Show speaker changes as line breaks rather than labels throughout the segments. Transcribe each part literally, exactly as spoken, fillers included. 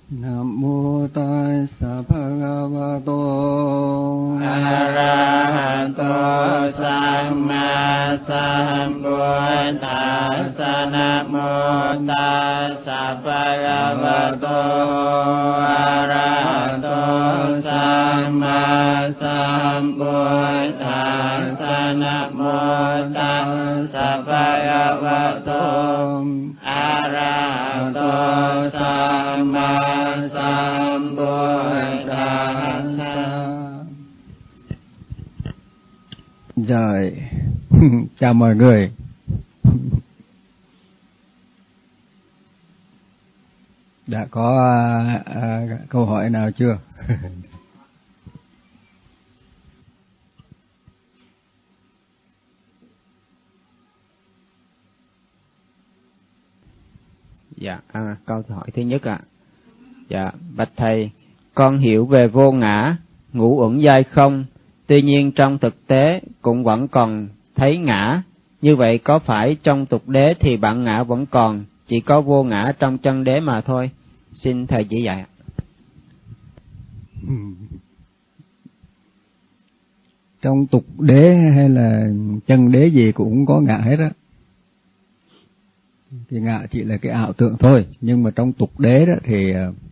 Nam mô Tassa Bhagavato
Arahato Samma Sambuddhassa. Nam mô Tassa Bhagavato Arahato Samma Sambuddhassa. Nam mô Tassa Bhagavato Arahato Samma
Rồi, chào mọi người. Đã có à, à, câu hỏi nào chưa?
Dạ, à, câu hỏi thứ nhất ạ. À. Dạ, bạch thầy, con hiểu về vô ngã, ngũ uẩn giai không, tuy nhiên trong thực tế cũng vẫn còn thấy ngã. Như vậy có phải trong tục đế thì bản ngã vẫn còn, chỉ có vô ngã trong chân đế mà thôi? Xin thầy chỉ dạy.
Trong tục đế hay là chân đế gì cũng có ngã hết á. Thì ngã chỉ là cái ảo tưởng thôi, nhưng mà trong tục đế đó thì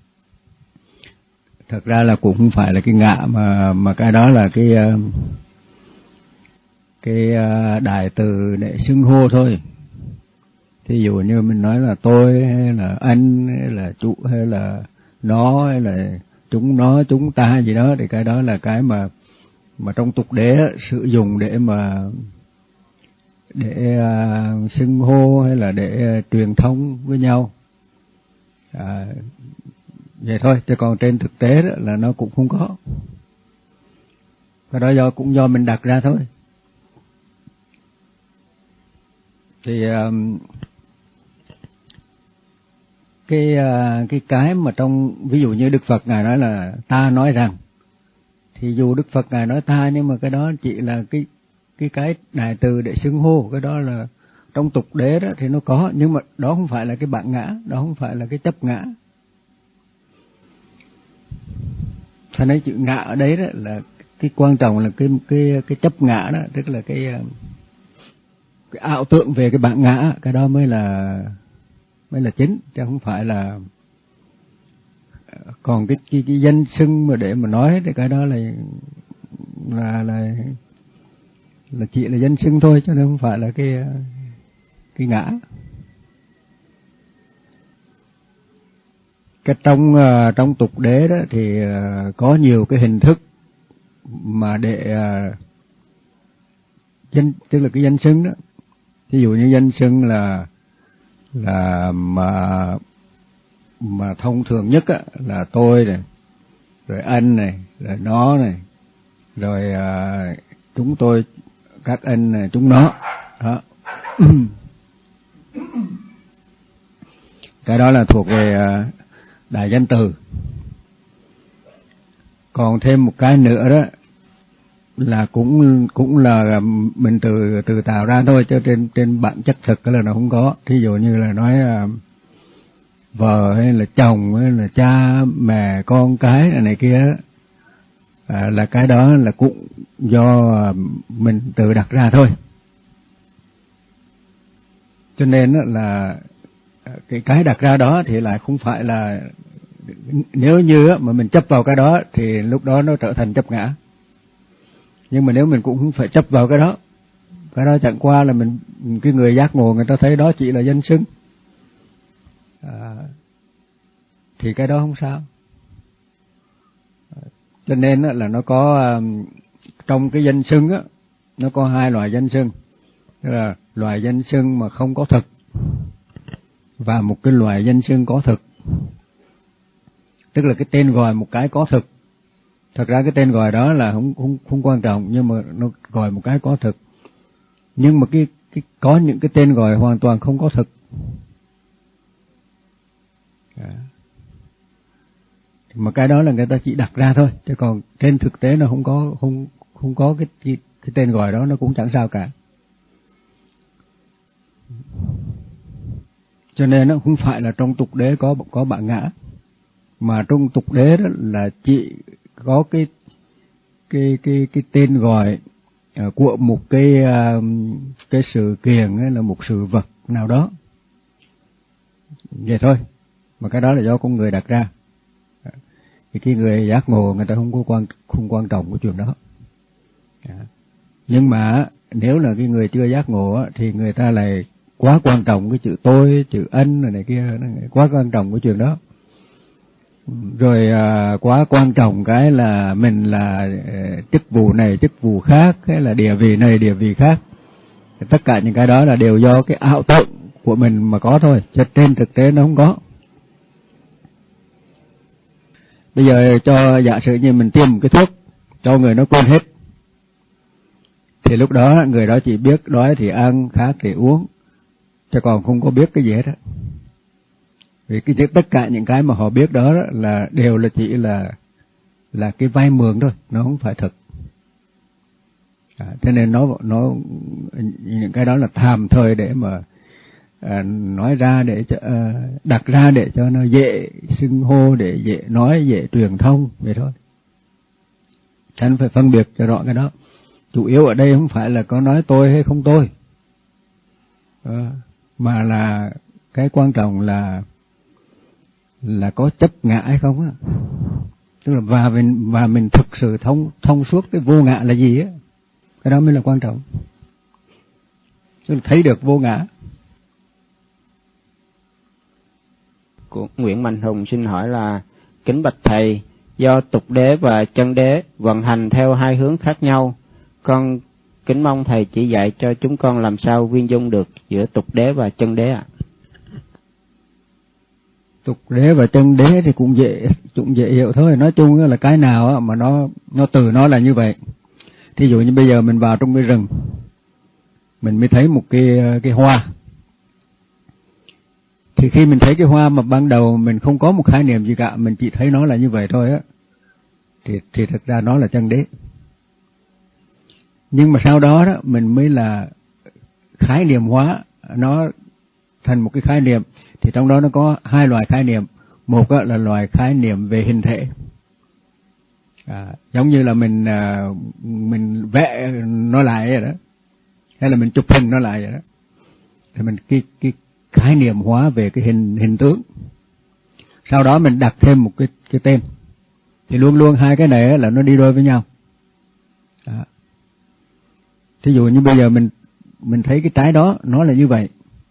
thật ra là cũng không phải là cái ngã, mà mà cái đó là cái cái đại từ để xưng hô thôi. Thí dụ như mình nói là tôi hay là anh hay là chủ hay là nó hay là chúng nó chúng ta gì đó, thì cái đó là cái mà mà trong tục đế sử dụng để mà để uh, xưng hô hay là để uh, truyền thông với nhau. À, vậy thôi, chứ còn trên thực tế đó là nó cũng không có. Cái đó do cũng do mình đặt ra thôi. Thì um, cái uh, cái cái mà trong ví dụ như Đức Phật ngài nói là ta nói rằng, thì dù Đức Phật ngài nói ta, nhưng mà cái đó chỉ là cái cái cái đại từ để xưng hô. Cái đó là trong tục đế đó thì nó có, nhưng mà đó không phải là cái bản ngã, đó không phải là cái chấp ngã. Cho nên chữ ngã ở đấy đó là cái quan trọng là cái cái cái chấp ngã đó, tức là cái cái ảo tưởng về cái bản ngã, cái đó mới là mới là chính, chứ không phải là. Còn cái cái, cái danh xưng mà để mà nói thì cái đó là là là là chỉ là danh xưng thôi, chứ không phải là cái cái ngã. Cái trong uh, trong tục đế đó thì uh, có nhiều cái hình thức mà để uh, danh, tức là cái danh xưng đó. Ví dụ như danh xưng là là mà mà thông thường nhất á, là tôi này, rồi anh này, rồi nó này, rồi uh, chúng tôi, các anh này, chúng nó đó. Cái đó là thuộc về uh, đại danh từ. Còn thêm một cái nữa đó là cũng cũng là mình từ từ tạo ra thôi, chứ trên trên bản chất thực là nó không có. Thí dụ như là nói uh, vợ hay là chồng hay là cha mẹ con cái này, này kia, à, là cái đó là cũng do mình tự đặt ra thôi. Cho nên là cái cái đặt ra đó thì lại không phải là, nếu như mà mình chấp vào cái đó thì lúc đó nó trở thành chấp ngã. Nhưng mà nếu mình cũng không phải chấp vào cái đó, cái đó chẳng qua là mình, cái người giác ngộ người ta thấy đó chỉ là danh xưng, à, thì cái đó không sao. Cho nên là nó có trong cái danh xưng á, nó có hai loại danh xưng, tức là loại danh xưng mà không có thực và một cái loại danh xưng có thực. Tức là cái tên gọi một cái có thực. Thật ra cái tên gọi đó là không không không quan trọng, nhưng mà nó gọi một cái có thực. Nhưng mà cái cái có những cái tên gọi hoàn toàn không có thực. À. Mà cái đó là người ta chỉ đặt ra thôi, chứ còn trên thực tế nó không có không không có cái cái, cái tên gọi đó, nó cũng chẳng sao cả. Cho nên nó không phải là trong tục đế có có bản ngã, Mà trong tục đế đó là chỉ có cái cái cái cái tên gọi uh, của một cái uh, cái sự kiện hay là một sự vật nào đó. Vậy thôi. Mà cái đó là do con người đặt ra. Thì cái người giác ngộ người ta không có quan không quan trọng cái chuyện đó. Nhưng mà nếu là cái người chưa giác ngộ thì người ta lại quá quan trọng cái chữ tôi, chữ anh này, này kia, quá quan trọng cái chuyện đó. Rồi à, quá quan trọng cái là mình là uh, chức vụ này, chức vụ khác, hay là địa vị này, địa vị khác. Tất cả những cái đó là đều do cái ảo tưởng của mình mà có thôi, chứ trên thực tế nó không có. Bây giờ cho giả sử như mình tiêm một cái thuốc cho người nó quên hết, thì lúc đó người đó chỉ biết đói thì ăn, khát thì uống, chứ còn không có biết cái gì hết á. Vì cái tất cả những cái mà họ biết đó, đó là đều là chỉ là là cái vay mượn thôi, nó không phải thật. À, cho nên nó nó những cái đó là tạm thời để mà à, nói ra để cho, à, đặt ra để cho nó dễ xưng hô, để dễ nói, dễ truyền thông vậy thôi. Cho nên phải phân biệt cho rõ cái đó. Chủ yếu ở đây không phải là có nói tôi hay không tôi, à, mà là cái quan trọng là là có chấp ngã hay không á. Tức là và mình và mình thực sự thông thông suốt cái vô ngã là gì á, cái đó mới là quan trọng. Tức là thấy được vô ngã.
Của Nguyễn Mạnh Hùng xin hỏi là: kính bạch thầy, do tục đế và chân đế vận hành theo hai hướng khác nhau, con kính mong thầy chỉ dạy cho chúng con làm sao viên dung được giữa tục đế và chân đế ạ. À?
Tục đế và chân đế thì cũng dễ cũng dễ hiểu thôi. Nói chung là cái nào mà nó nó từ nó là như vậy. Thí dụ như bây giờ mình vào trong cái rừng, mình mới thấy một cái cái hoa. Thì khi mình thấy cái hoa mà ban đầu mình không có một khái niệm gì cả, mình chỉ thấy nó là như vậy thôi á, thì thì thực ra nó là chân đế. Nhưng mà sau đó đó mình mới là khái niệm hóa nó thành một cái khái niệm. Thì trong đó nó có hai loại khái niệm. Một là loại khái niệm về hình thể, à, giống như là mình à, mình vẽ nó lại vậy đó, hay là mình chụp hình nó lại vậy đó. Thì mình cái cái khái niệm hóa về cái hình hình tướng. Sau đó mình đặt thêm một cái cái tên. Thì luôn luôn hai cái này là nó đi đôi với nhau. Đó. Thí dụ như bây giờ mình mình thấy cái trái đó nó là như vậy,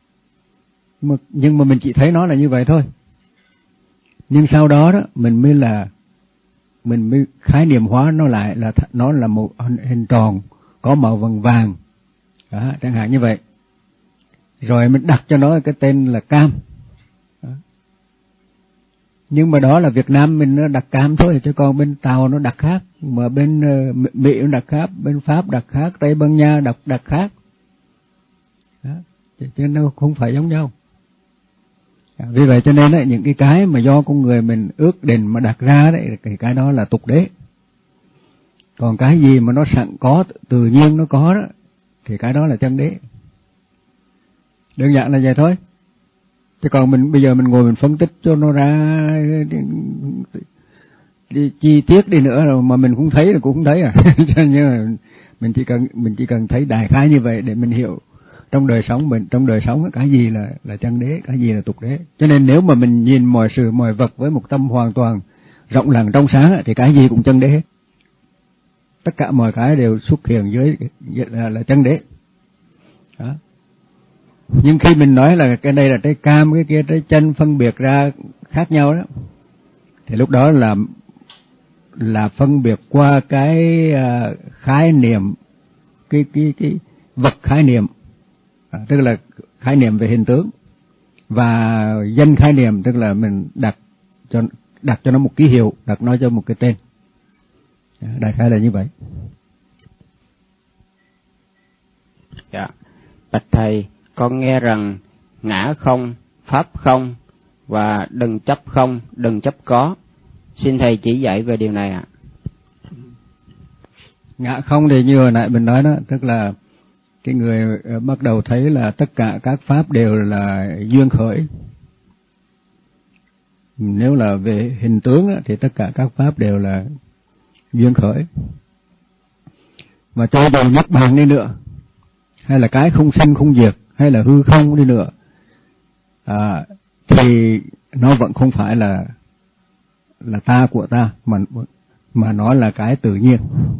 mà, nhưng mà mình chỉ thấy nó là như vậy thôi. Nhưng sau đó đó mình mới là mình mới khái niệm hóa nó lại là nó là một hình tròn có màu vàng vàng, đó, chẳng hạn như vậy. Rồi mình đặt cho nó cái tên là cam. Đó. Nhưng mà đó là Việt Nam mình nó đặt cam thôi, chứ còn bên Tàu nó đặt khác, mà bên uh, Mỹ nó đặt khác, bên Pháp đặt khác, Tây Ban Nha đặt đặt khác. Đó. Chứ, chứ nó không phải giống nhau. Vì vậy cho nên ấy, những cái cái mà do con người mình ước định mà đặt ra đấy, thì cái đó là tục đế. Còn cái gì mà nó sẵn có, tự nhiên nó có đó, thì cái đó là chân đế. Đơn giản là vậy thôi. Chứ còn mình bây giờ mình ngồi mình phân tích cho nó ra đi, đi, chi tiết đi nữa rồi mà mình cũng thấy là cũng không thấy à. Cho nên mình chỉ cần mình chỉ cần thấy đại khái như vậy để mình hiểu trong đời sống mình, trong đời sống cái gì là là chân đế, cái gì là tục đế. Cho nên nếu mà mình nhìn mọi sự mọi vật với một tâm hoàn toàn rộng lặng trong sáng thì cái gì cũng chân đế hết. Tất cả mọi cái đều xuất hiện dưới là, là chân đế. Đó. Nhưng khi mình nói là cái đây là trái cam, cái kia trái chanh, phân biệt ra khác nhau đó, thì lúc đó là là phân biệt qua cái uh, khái niệm, cái cái cái vật khái niệm, à, tức là khái niệm về hình tướng, và danh khái niệm tức là mình đặt cho đặt cho nó một ký hiệu, đặt nó cho một cái tên. Đại khái là như vậy.
Dạ, bạch thầy, con nghe rằng ngã không, pháp không và đừng chấp không, đừng chấp có. Xin thầy chỉ dạy về điều này ạ. À.
Ngã không thì như hồi nãy mình nói đó, tức là cái người bắt đầu thấy là tất cả các pháp đều là duyên khởi. Nếu là về hình tướng á, thì tất cả các pháp đều là duyên khởi. Mà cho dù niết bàn đi nữa, hay là cái không sanh không diệt, hay là hư không đi nữa, à, thì nó vẫn không phải là là ta của ta, mà mà nó là cái tự nhiên.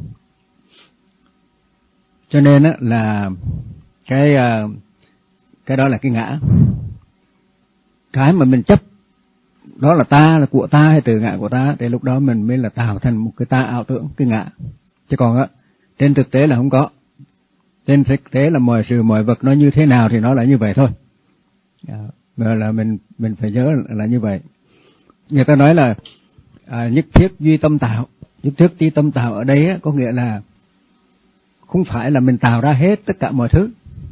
Cho nên á, là cái cái đó là cái ngã. Cái mà mình chấp đó là ta, là của ta hay tự ngã của ta, thì lúc đó mình mới là tạo thành một cái ta ảo tưởng, cái ngã. Chứ còn á, trên thực tế là không có. Trên thực tế là mọi sự mọi vật nó như thế nào thì nó là như vậy thôi. Và là mình mình phải nhớ là như vậy. Người ta nói là à, nhất thiết duy tâm tạo. Nhất thiết duy tâm tạo ở đây á, có nghĩa là không phải là mình tạo ra hết tất cả mọi thứ,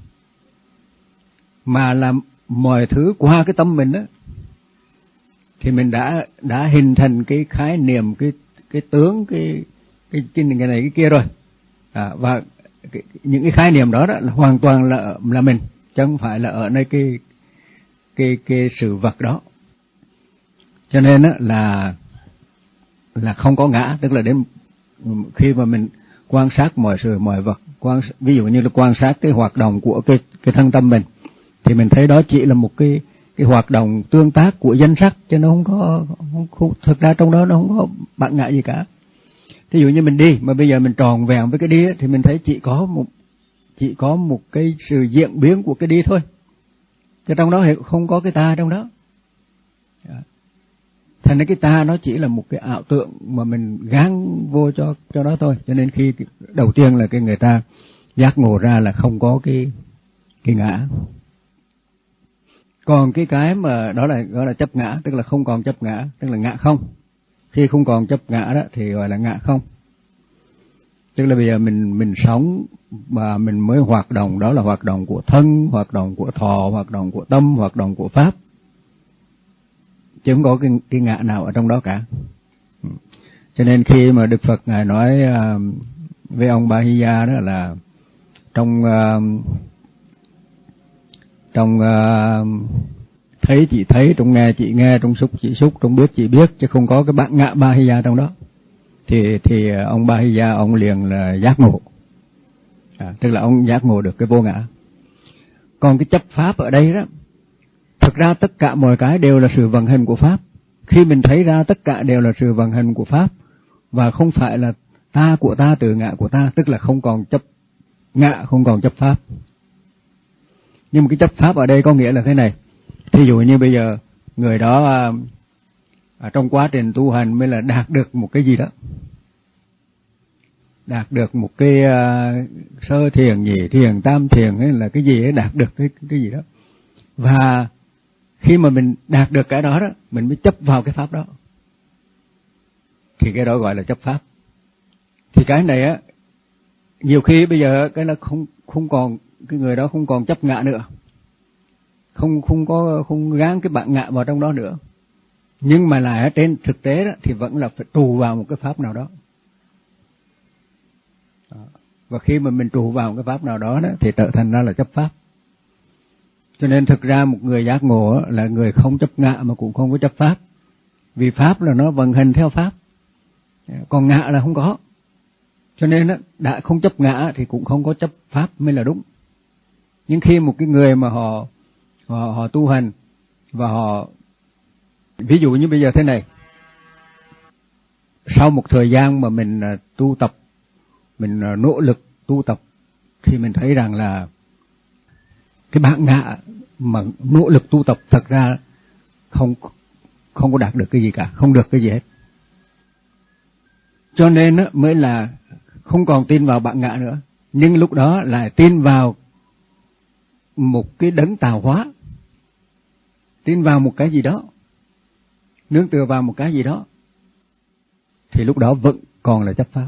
mà là mọi thứ qua cái tâm mình á, thì mình đã đã hình thành cái khái niệm, cái cái tướng, cái cái cái, cái này cái kia rồi. À, và cái, những cái khái niệm đó, đó là hoàn toàn là là mình, chứ không phải là ở nơi cái cái cái sự vật đó. Cho nên á, là là không có ngã, tức là đến khi mà mình quan sát mọi sự mọi vật, quan ví dụ như là quan sát cái hoạt động của cái cái thân tâm mình, thì mình thấy đó chỉ là một cái cái hoạt động tương tác của danh sắc, chứ nó không có không, không, thực ra trong đó nó không có bạn ngã gì cả. Ví dụ như mình đi mà bây giờ mình tròn vẹn với cái đi ấy, thì mình thấy chỉ có một chỉ có một cái sự diễn biến của cái đi thôi, chứ trong đó không có cái ta trong đó. Thành ra cái ta nó chỉ là một cái ảo tượng mà mình gán vô cho cho đó thôi. Cho nên khi đầu tiên là cái người ta giác ngộ ra là không có cái cái ngã. Còn cái cái mà đó là gọi là chấp ngã, tức là không còn chấp ngã, tức là ngã không. Khi không còn chấp ngã đó thì gọi là ngã không. Tức là bây giờ mình mình sống mà mình mới hoạt động, đó là hoạt động của thân, hoạt động của thọ, hoạt động của tâm, hoạt động của pháp, chứ không có cái, cái ngã nào ở trong đó cả. Cho nên khi mà Đức Phật Ngài nói uh, với ông Bahiya đó là trong uh, trong uh, thấy chị thấy, trong nghe chị nghe, trong xúc chị xúc, trong biết chị biết, chứ không có cái bạn ngã Bahiya trong đó, thì thì ông Bahiya ông liền là giác ngộ, à, tức là ông giác ngộ được cái vô ngã. Còn cái chấp pháp ở đây đó, thực ra tất cả mọi cái đều là sự vận hành của pháp. Khi mình thấy ra tất cả đều là sự vận hành của pháp, và không phải là ta của ta, tự ngã của ta, tức là không còn chấp ngã, không còn chấp pháp. Nhưng mà cái chấp pháp ở đây có nghĩa là thế này. Thí dụ như bây giờ người đó à, trong quá trình tu hành mới là đạt được một cái gì đó, đạt được một cái uh, sơ thiền, nhị thiền, tam thiền, hay là cái gì ấy, đạt được cái cái gì đó. Và khi mà mình đạt được cái đó đó, mình mới chấp vào cái pháp đó, thì cái đó gọi là chấp pháp. Thì cái này á, nhiều khi bây giờ cái là không không còn, cái người đó không còn chấp ngã nữa, không không có không gán cái bạn ngã vào trong đó nữa, nhưng mà lại ở trên thực tế đó thì vẫn là phải trụ vào một cái pháp nào đó. Và khi mà mình trụ vào một cái pháp nào đó, đó thì trở thành ra là chấp pháp. Cho nên thực ra một người giác ngộ là người không chấp ngã mà cũng không có chấp pháp, vì pháp là nó vận hành theo pháp, còn ngã là không có. Cho nên đã không chấp ngã thì cũng không có chấp pháp mới là đúng. Nhưng khi một cái người mà họ họ, họ tu hành và họ, ví dụ như bây giờ thế này, sau một thời gian mà mình tu tập, mình nỗ lực tu tập, thì mình thấy rằng là cái bản ngã mà nỗ lực tu tập thật ra không không có đạt được cái gì cả, không được cái gì hết. Cho nên mới là không còn tin vào bản ngã nữa, nhưng lúc đó lại tin vào một cái đấng tạo hóa, tin vào một cái gì đó, nương tựa vào một cái gì đó, thì lúc đó vẫn còn là chấp pháp.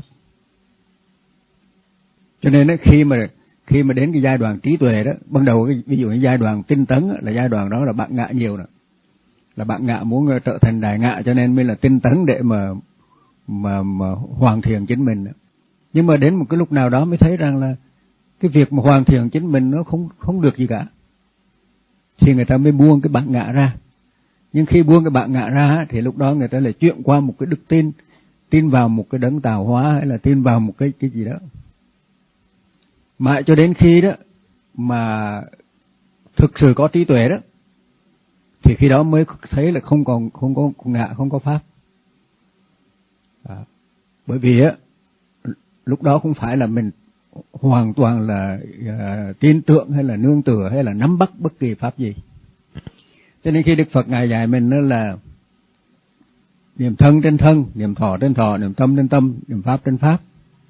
Cho nên khi mà khi mà đến cái giai đoạn trí tuệ đó, ban đầu cái, ví dụ như giai đoạn tinh tấn là giai đoạn đó là bạn ngã nhiều nữa, là bạn ngã muốn trở thành đại ngã, cho nên mới là tinh tấn để mà mà mà hoàn thiện chính mình. Nhưng mà đến một cái lúc nào đó mới thấy rằng là cái việc mà hoàn thiện chính mình nó không không được gì cả, thì người ta mới buông cái bản ngã ra, Nhưng khi buông cái bản ngã ra thì lúc đó người ta lại chuyển qua một cái đức tin, tin vào một cái đấng tạo hóa, hay là tin vào một cái cái gì đó. Mãi cho đến khi đó mà thực sự có trí tuệ đó, thì khi đó mới thấy là không còn không có ngã, không có pháp. À, bởi vì á lúc đó không phải là mình hoàn toàn là uh, tin tưởng hay là nương tựa hay là nắm bắt bất kỳ pháp gì. Cho nên khi Đức Phật Ngài dạy mình đó là niệm thân trên thân, niệm thọ trên thọ, niệm tâm trên tâm, niệm pháp trên pháp.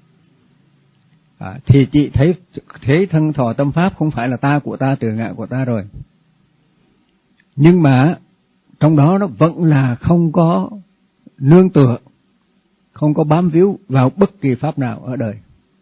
À, thì chị thấy thấy thân thọ tâm pháp không phải là ta của ta, tự ngã của ta rồi. Nhưng mà trong đó nó vẫn là không có nương tựa, không có bám víu vào bất kỳ pháp nào ở đời.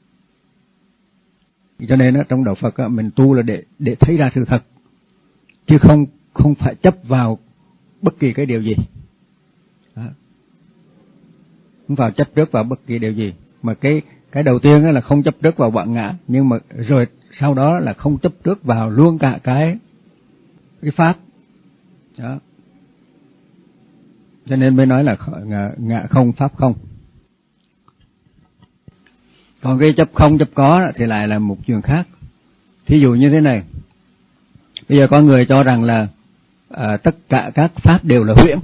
Cho nên đó, trong đạo Phật đó, mình tu là để để thấy ra sự thật, chứ không không phải chấp vào bất kỳ cái điều gì. Đó. Không phải chấp trước vào bất kỳ điều gì. Mà cái cái đầu tiên là không chấp trước vào bản ngã, nhưng mà rồi sau đó là không chấp trước vào luôn cả cái cái pháp. Đó. Cho nên mới nói là ngã, ngã không pháp không. Còn cái chấp không chấp có thì lại là một chuyện khác. Thí dụ như thế này, bây giờ có người cho rằng là à, tất cả các pháp đều là huyễn.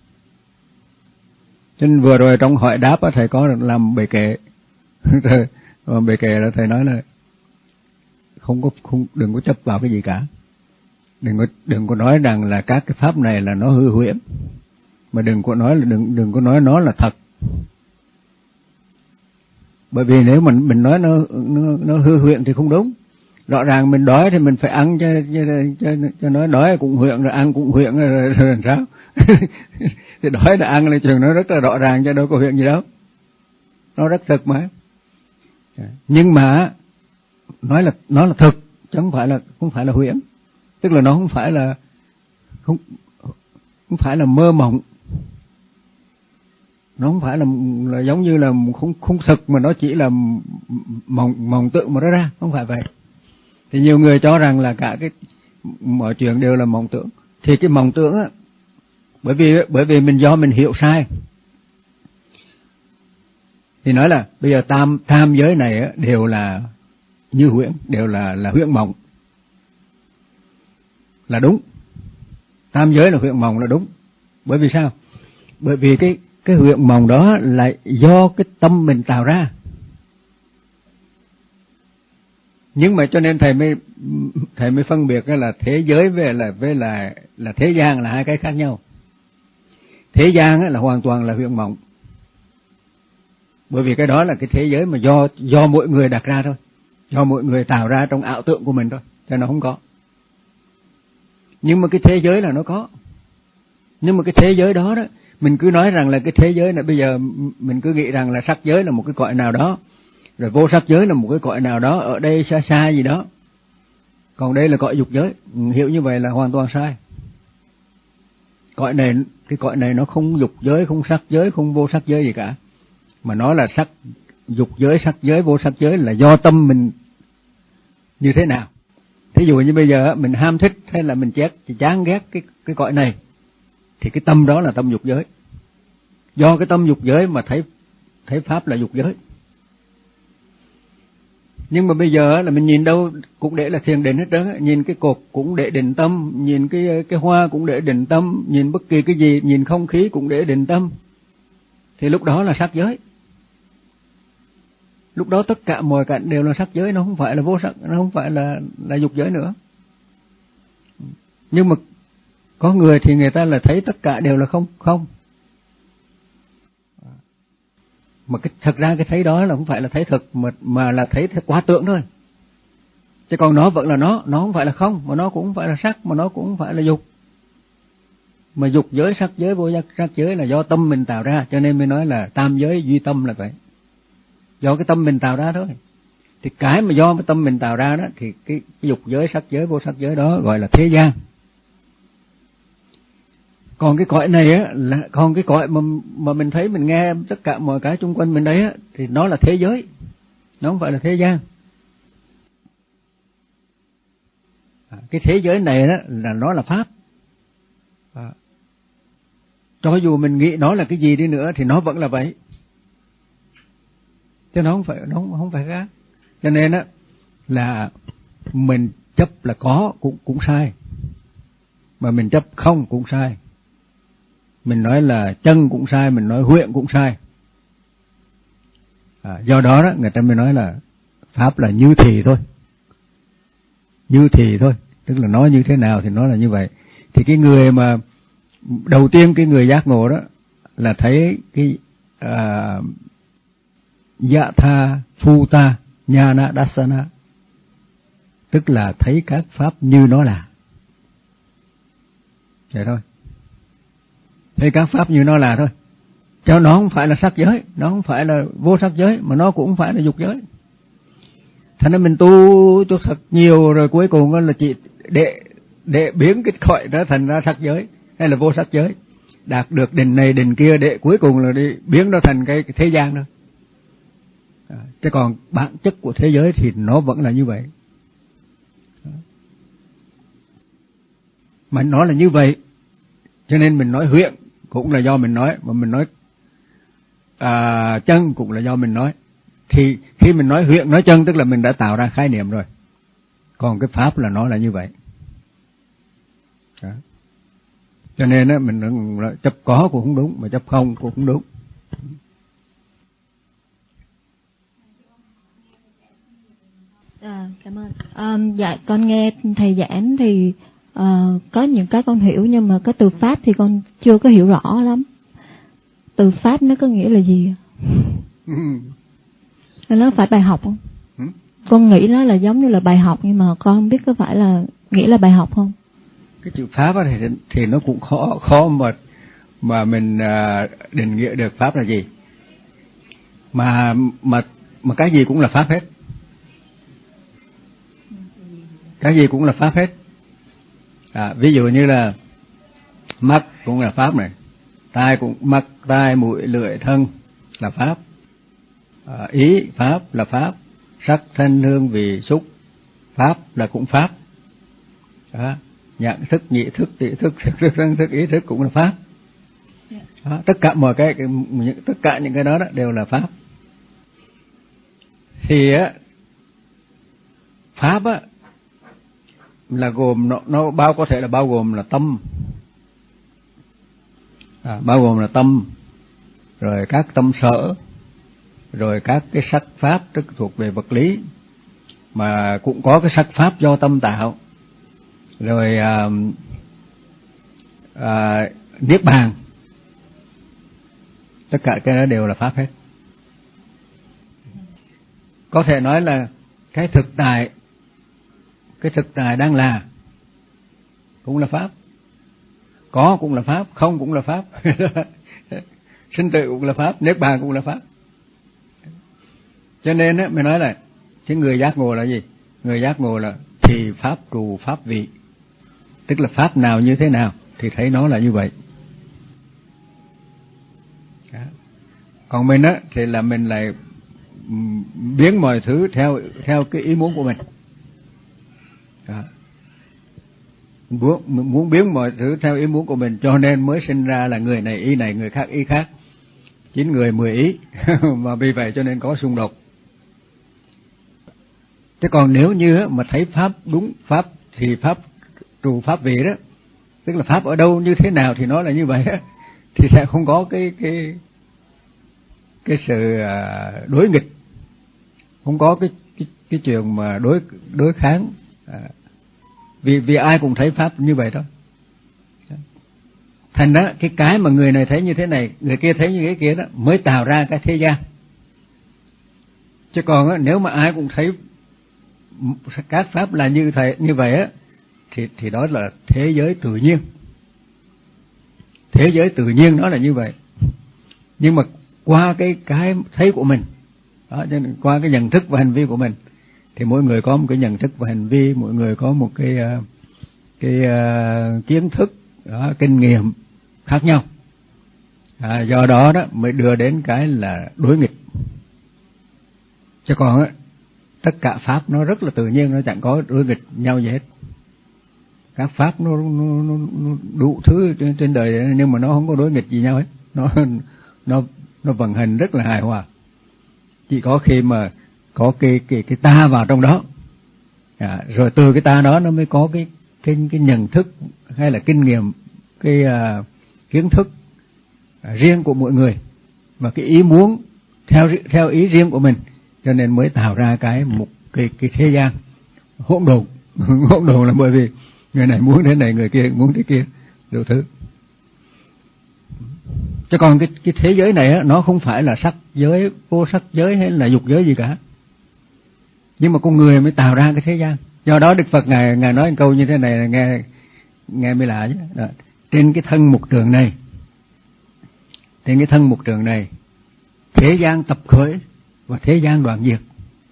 Cho nên vừa rồi trong hỏi đáp thầy có làm bài kệ, bài kệ là thầy nói là không có không đừng có chấp vào cái gì cả, đừng có đừng có nói rằng là các cái pháp này là nó hư huyễn, mà đừng có nói là đừng đừng có nói nó là thật. Bởi vì nếu mình mình nói nó nó, nó hư huyễn thì không đúng. Rõ ràng mình đói thì mình phải ăn cho cho cho, cho nói đói cũng huyễn, rồi ăn cũng huyễn, rồi, rồi, rồi sao? Thì đói là ăn là trường nó rất là rõ ràng, chứ đâu có huyễn gì đâu. Nó rất thực mà. Nhưng mà nói là nó là thực, chứ không phải là không phải là huyễn. Tức là nó không phải là không không phải là mơ mộng. Nó không phải là, là giống như là không không thực, mà nó chỉ là mộng mộng tượng mà nó ra, không phải vậy. Thì nhiều người cho rằng là cả cái mọi chuyện đều là mộng tưởng. Thì cái mộng tưởng á, bởi vì bởi vì mình do mình hiểu sai. Thì nói là bây giờ tam tam giới này á, đều là như huyễn, đều là là huyễn mộng. Là đúng. Tam giới là huyễn mộng là đúng. Bởi vì sao? Bởi vì cái cái huyễn mộng đó là do cái tâm mình tạo ra. Nhưng mà cho nên thầy mới thầy mới phân biệt là thế giới với là với là là thế gian là hai cái khác nhau. Thế gian là hoàn toàn là huyễn mộng. Bởi vì cái đó là cái thế giới mà do do mỗi người đặt ra thôi, do mỗi người tạo ra trong ảo tưởng của mình thôi, cho nó không có. Nhưng mà cái thế giới là nó có. Nhưng mà cái thế giới đó đó, mình cứ nói rằng là cái thế giới này, bây giờ mình cứ nghĩ rằng là sắc giới là một cái cõi nào đó, rồi vô sắc giới là một cái cõi nào đó ở đây xa xa gì đó, còn đây là cõi dục giới. Hiểu như vậy là hoàn toàn sai. Cõi này, cái cõi này nó không dục giới, không sắc giới, không vô sắc giới gì cả, mà nó là sắc dục giới, sắc giới, vô sắc giới là do tâm mình như thế nào. Thí dụ như bây giờ mình ham thích hay là mình chét chán ghét cái cái cõi này, thì cái tâm đó là tâm dục giới. Do cái tâm dục giới mà thấy thấy pháp là dục giới. Nhưng mà bây giờ là mình nhìn đâu cũng để là thiền định hết trơn, nhìn cái cột cũng để định tâm, nhìn cái cái hoa cũng để định tâm, nhìn bất kỳ cái gì, nhìn không khí cũng để định tâm. Thì lúc đó là sắc giới. Lúc đó tất cả mọi cảnh đều là sắc giới, nó không phải là vô sắc, nó không phải là là dục giới nữa. Nhưng mà có người thì người ta là thấy tất cả đều là không không. Mà cái thật ra cái thấy đó là không phải là thấy thực, mà mà là thấy quá tưởng thôi. Chứ còn nó vẫn là nó, nó không phải là không, mà nó cũng không phải là sắc, mà nó cũng không phải là dục. Mà dục giới, sắc giới, vô sắc giới là do tâm mình tạo ra, cho nên mới nói là tam giới duy tâm là vậy. Do cái tâm mình tạo ra thôi. Thì cái mà do cái tâm mình tạo ra đó, thì cái, cái dục giới, sắc giới, vô sắc giới đó gọi là thế gian. Còn cái cõi này á, là còn cái cõi mà mà mình thấy, mình nghe tất cả mọi cái xung quanh mình đấy á, thì nó là thế giới, nó không phải là thế gian. À, cái thế giới này đó là nó là pháp. À, cho dù mình nghĩ nó là cái gì đi nữa thì nó vẫn là vậy, chứ nó không phải nó không, không phải khác. Cho nên á là mình chấp là có cũng cũng sai, mà mình chấp không cũng sai. Mình nói là chân cũng sai, mình nói huyện cũng sai. À, do đó đó người ta mới nói là pháp là như thì thôi, như thì thôi, tức là nói như thế nào thì nó là như vậy. Thì cái người mà đầu tiên, cái người giác ngộ đó là thấy cái à, Yatha Phuta Nhana Dassana, tức là thấy các pháp như nó là. Vậy thôi, thấy các pháp như nó là thôi. Cho nó không phải là sắc giới, nó không phải là vô sắc giới, mà nó cũng không phải là dục giới. Thành ra mình tu cho thật nhiều rồi cuối cùng là chỉ để để biến cái cõi đó thành ra sắc giới hay là vô sắc giới, đạt được đỉnh này đỉnh kia để cuối cùng là đi biến nó thành cái, cái thế gian thôi. À, chứ còn bản chất của thế giới thì nó vẫn là như vậy. Mà nó là như vậy, cho nên mình nói huyện cũng là do mình nói, mà mình nói à, chân cũng là do mình nói. Thì khi mình nói huyện nói chân tức là mình đã tạo ra khái niệm rồi. Còn cái pháp là nó là như vậy. Đó. Cho nên á mình chấp có cũng không đúng, mà chấp không cũng không đúng.
À, cảm ơn. À, dạ con nghe thầy giảng thì uh, có những cái con hiểu, nhưng mà cái từ pháp thì con chưa có hiểu rõ lắm. Từ pháp nó có nghĩa là gì?
Ừ.
Nó phải bài học không?
Ừ.
Con nghĩ nó là giống như là bài học, nhưng mà con không biết có phải là nghĩa là bài học không?
Cái chữ pháp thì thì nó cũng khó khó mà mà mình uh, định nghĩa được pháp là gì. Mà mà mà cái gì cũng là pháp hết. Cái gì cũng là pháp hết. À, ví dụ như là mắt cũng là pháp này, tai cũng mắt, tai, mũi, lưỡi, thân là pháp. À, ý pháp là pháp, sắc thanh hương vị xúc pháp là cũng pháp. Đó. Nhận thức, nhị thức, tỷ thức, thức, thức, thức, thức, ý thức cũng là pháp. Đó. Tất cả mọi cái, cái tất cả những cái đó, đó đều là pháp. Thì á pháp á là gồm nó, nó bao có thể là bao gồm là tâm, à, bao gồm là tâm, rồi các tâm sở, rồi các cái sắc pháp tức thuộc về vật lý, mà cũng có cái sắc pháp do tâm tạo, rồi à, à, niết bàn, tất cả cái đó đều là pháp hết. Có thể nói là cái thực tại, cái thực tại đang là cũng là pháp, có cũng là pháp, không cũng là pháp, sinh tử cũng là pháp, niết bàn cũng là pháp. Cho nên á, mình nói là cái người giác ngộ là gì? Người giác ngộ là thì pháp trù pháp vị, tức là pháp nào như thế nào thì thấy nó là như vậy. Đó. Còn mình á thì là mình lại biến mọi thứ theo theo cái ý muốn của mình. Đó. Muốn, muốn biến mọi thứ theo ý muốn của mình, cho nên mới sinh ra là người này ý này, người khác ý khác, chín người mười ý mà vì vậy cho nên có xung đột. Chứ còn nếu như mà thấy pháp đúng pháp thì pháp trù pháp vị đó, tức là pháp ở đâu như thế nào thì nó là như vậy đó, thì sẽ không có cái cái cái sự đối nghịch, không có cái cái cái chuyện mà đối đối kháng, à, vì vì ai cũng thấy pháp như vậy đó. Thành đó cái cái mà người này thấy như thế này, người kia thấy như cái kia đó mới tạo ra cái thế gian. Chứ còn á, nếu mà ai cũng thấy các pháp là như thầy như vậy á, thì thì đó là thế giới tự nhiên. Thế giới tự nhiên nó là như vậy. Nhưng mà qua cái cái thấy của mình, đó, qua cái nhận thức và hành vi của mình, thì mỗi người có một cái nhận thức và hành vi, mỗi người có một cái cái uh, kiến thức, đó, kinh nghiệm khác nhau. À, do đó đó mới đưa đến cái là đối nghịch. Chứ còn á, tất cả pháp nó rất là tự nhiên, nó chẳng có đối nghịch nhau gì hết. các pháp nó, nó, nó, nó đủ thứ trên, trên đời, nhưng mà nó không có đối nghịch gì nhau hết, nó nó nó vận hành rất là hài hòa. Chỉ có khi mà có cái cái cái ta vào trong đó, à, rồi từ cái ta đó nó mới có cái cái cái nhận thức hay là kinh nghiệm, cái uh, kiến thức uh, riêng của mỗi người và cái ý muốn theo theo ý riêng của mình, cho nên mới tạo ra cái một cái cái thế gian hỗn độn. Hỗn độn là bởi vì người này muốn thế này, người kia muốn thế kia, đủ thứ. Chứ còn cái cái thế giới này á, nó không phải là sắc giới, vô sắc giới hay là dục giới gì cả, nhưng mà con người mới tạo ra cái thế gian. Do đó Đức Phật ngài ngài nói một câu như thế này là nghe nghe mới lạ chứ. Đó. Trên cái thân mục trường này, trên cái thân mục trường này, thế gian tập khởi và thế gian đoạn diệt.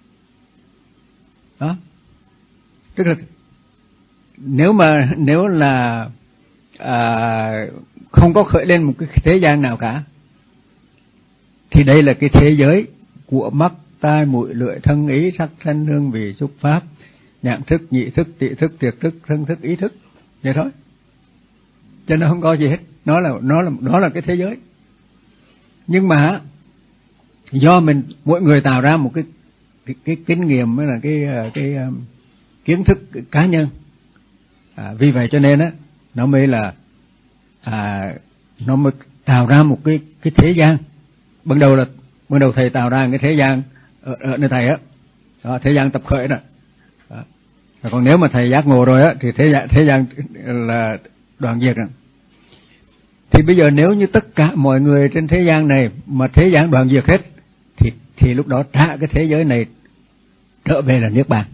Đó, tức là nếu mà nếu là à, không có khởi lên một cái thế gian nào cả, thì đây là cái thế giới của mắt, tai, mũi, lưỡi, thân, ý, sắc, thanh, hương, vị, xúc, pháp, nhãn thức, nhị thức, tị thức, tiệt thức, thân thức, ý thức, vậy thôi. Cho nó không có gì hết, nó là nó là đó là cái thế giới. Nhưng mà do mình mỗi người tạo ra một cái cái, cái kinh nghiệm với là cái cái, cái um, kiến thức cá nhân, à, vì vậy cho nên á nó mới là à, nó mới tạo ra một cái cái thế gian. Ban đầu là ban đầu thầy tạo ra cái thế gian ở, ở nơi thầy á, đó, thế gian tập khởi đó. Đó. Còn nếu mà thầy giác ngộ rồi á thì thế gian thế gian là đoạn diệt rồi. Thì bây giờ nếu như tất cả mọi người trên thế gian này mà thế gian đoạn diệt hết, thì thì lúc đó trả cái thế giới này trở về là niết bàn.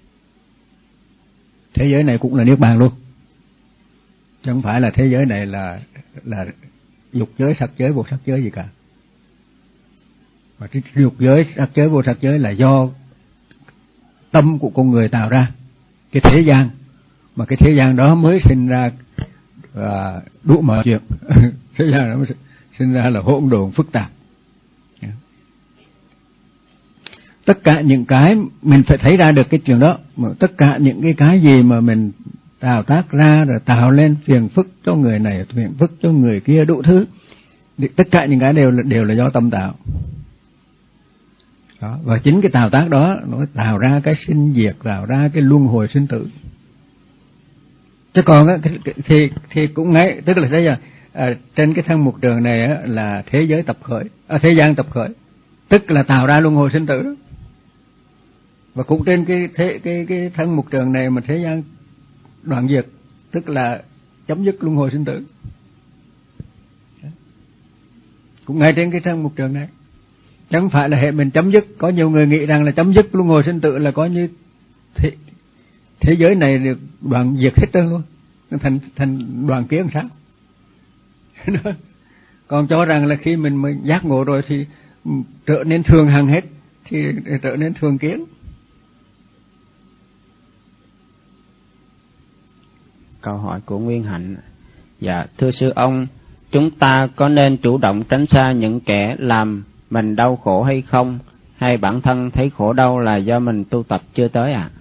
Thế giới này cũng là niết bàn luôn, chứ không phải là thế giới này là là dục giới, sắc giới, vô sắc giới gì cả. Và cái dục giới, sắc giới, vô sắc giới là do tâm của con người tạo ra cái thế gian, mà cái thế gian đó mới sinh ra à, đủ mọi chuyện. Thế gian đó mới sinh ra là hỗn độn phức tạp. Tất cả những cái mình phải thấy ra được cái chuyện đó, mà tất cả những cái cái gì mà mình tạo tác ra rồi tạo lên phiền phức cho người này, phiền phức cho người kia, đủ thứ, tất cả những cái đều là đều là do tâm tạo. Đó, và chính cái tạo tác đó nó tạo ra cái sinh diệt, tạo ra cái luân hồi sinh tử. Chứ còn á, thì thì cũng ngay, tức là thế giờ à, trên cái thân mục trường này á, là thế giới tập khởi, à, thế gian tập khởi, tức là tạo ra luân hồi sinh tử đó. Và cũng trên cái thế cái cái thân mục trường này mà thế gian đoạn diệt, tức là chấm dứt luân hồi sinh tử. Cũng ngay trên cái thân mục trường này, chẳng phải là hệ mình chấm dứt. Có nhiều người nghĩ rằng là chấm dứt luân hồi sinh tử là có như thế, thế giới này được đoạn diệt hết trơn luôn, thành thành đoàn kiến sao? Còn cho rằng là khi mình mới giác ngộ rồi thì trở nên thường hằng hết, thì trở nên thường kiến.
Câu hỏi của Nguyên Hạnh. Dạ, thưa sư ông, chúng ta có nên chủ động tránh xa những kẻ làm mình đau khổ hay không? Hay bản thân thấy khổ đau là do mình tu tập chưa tới ạ? À?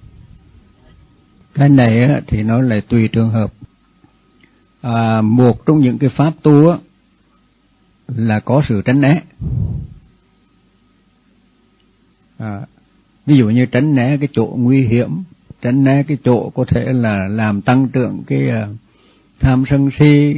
Cái này thì nó lại tùy trường hợp. À, một trong những cái pháp tu á, là có sự tránh né. À, ví dụ như tránh né cái chỗ nguy hiểm, tránh né cái chỗ có thể là làm tăng trưởng cái uh, tham sân si,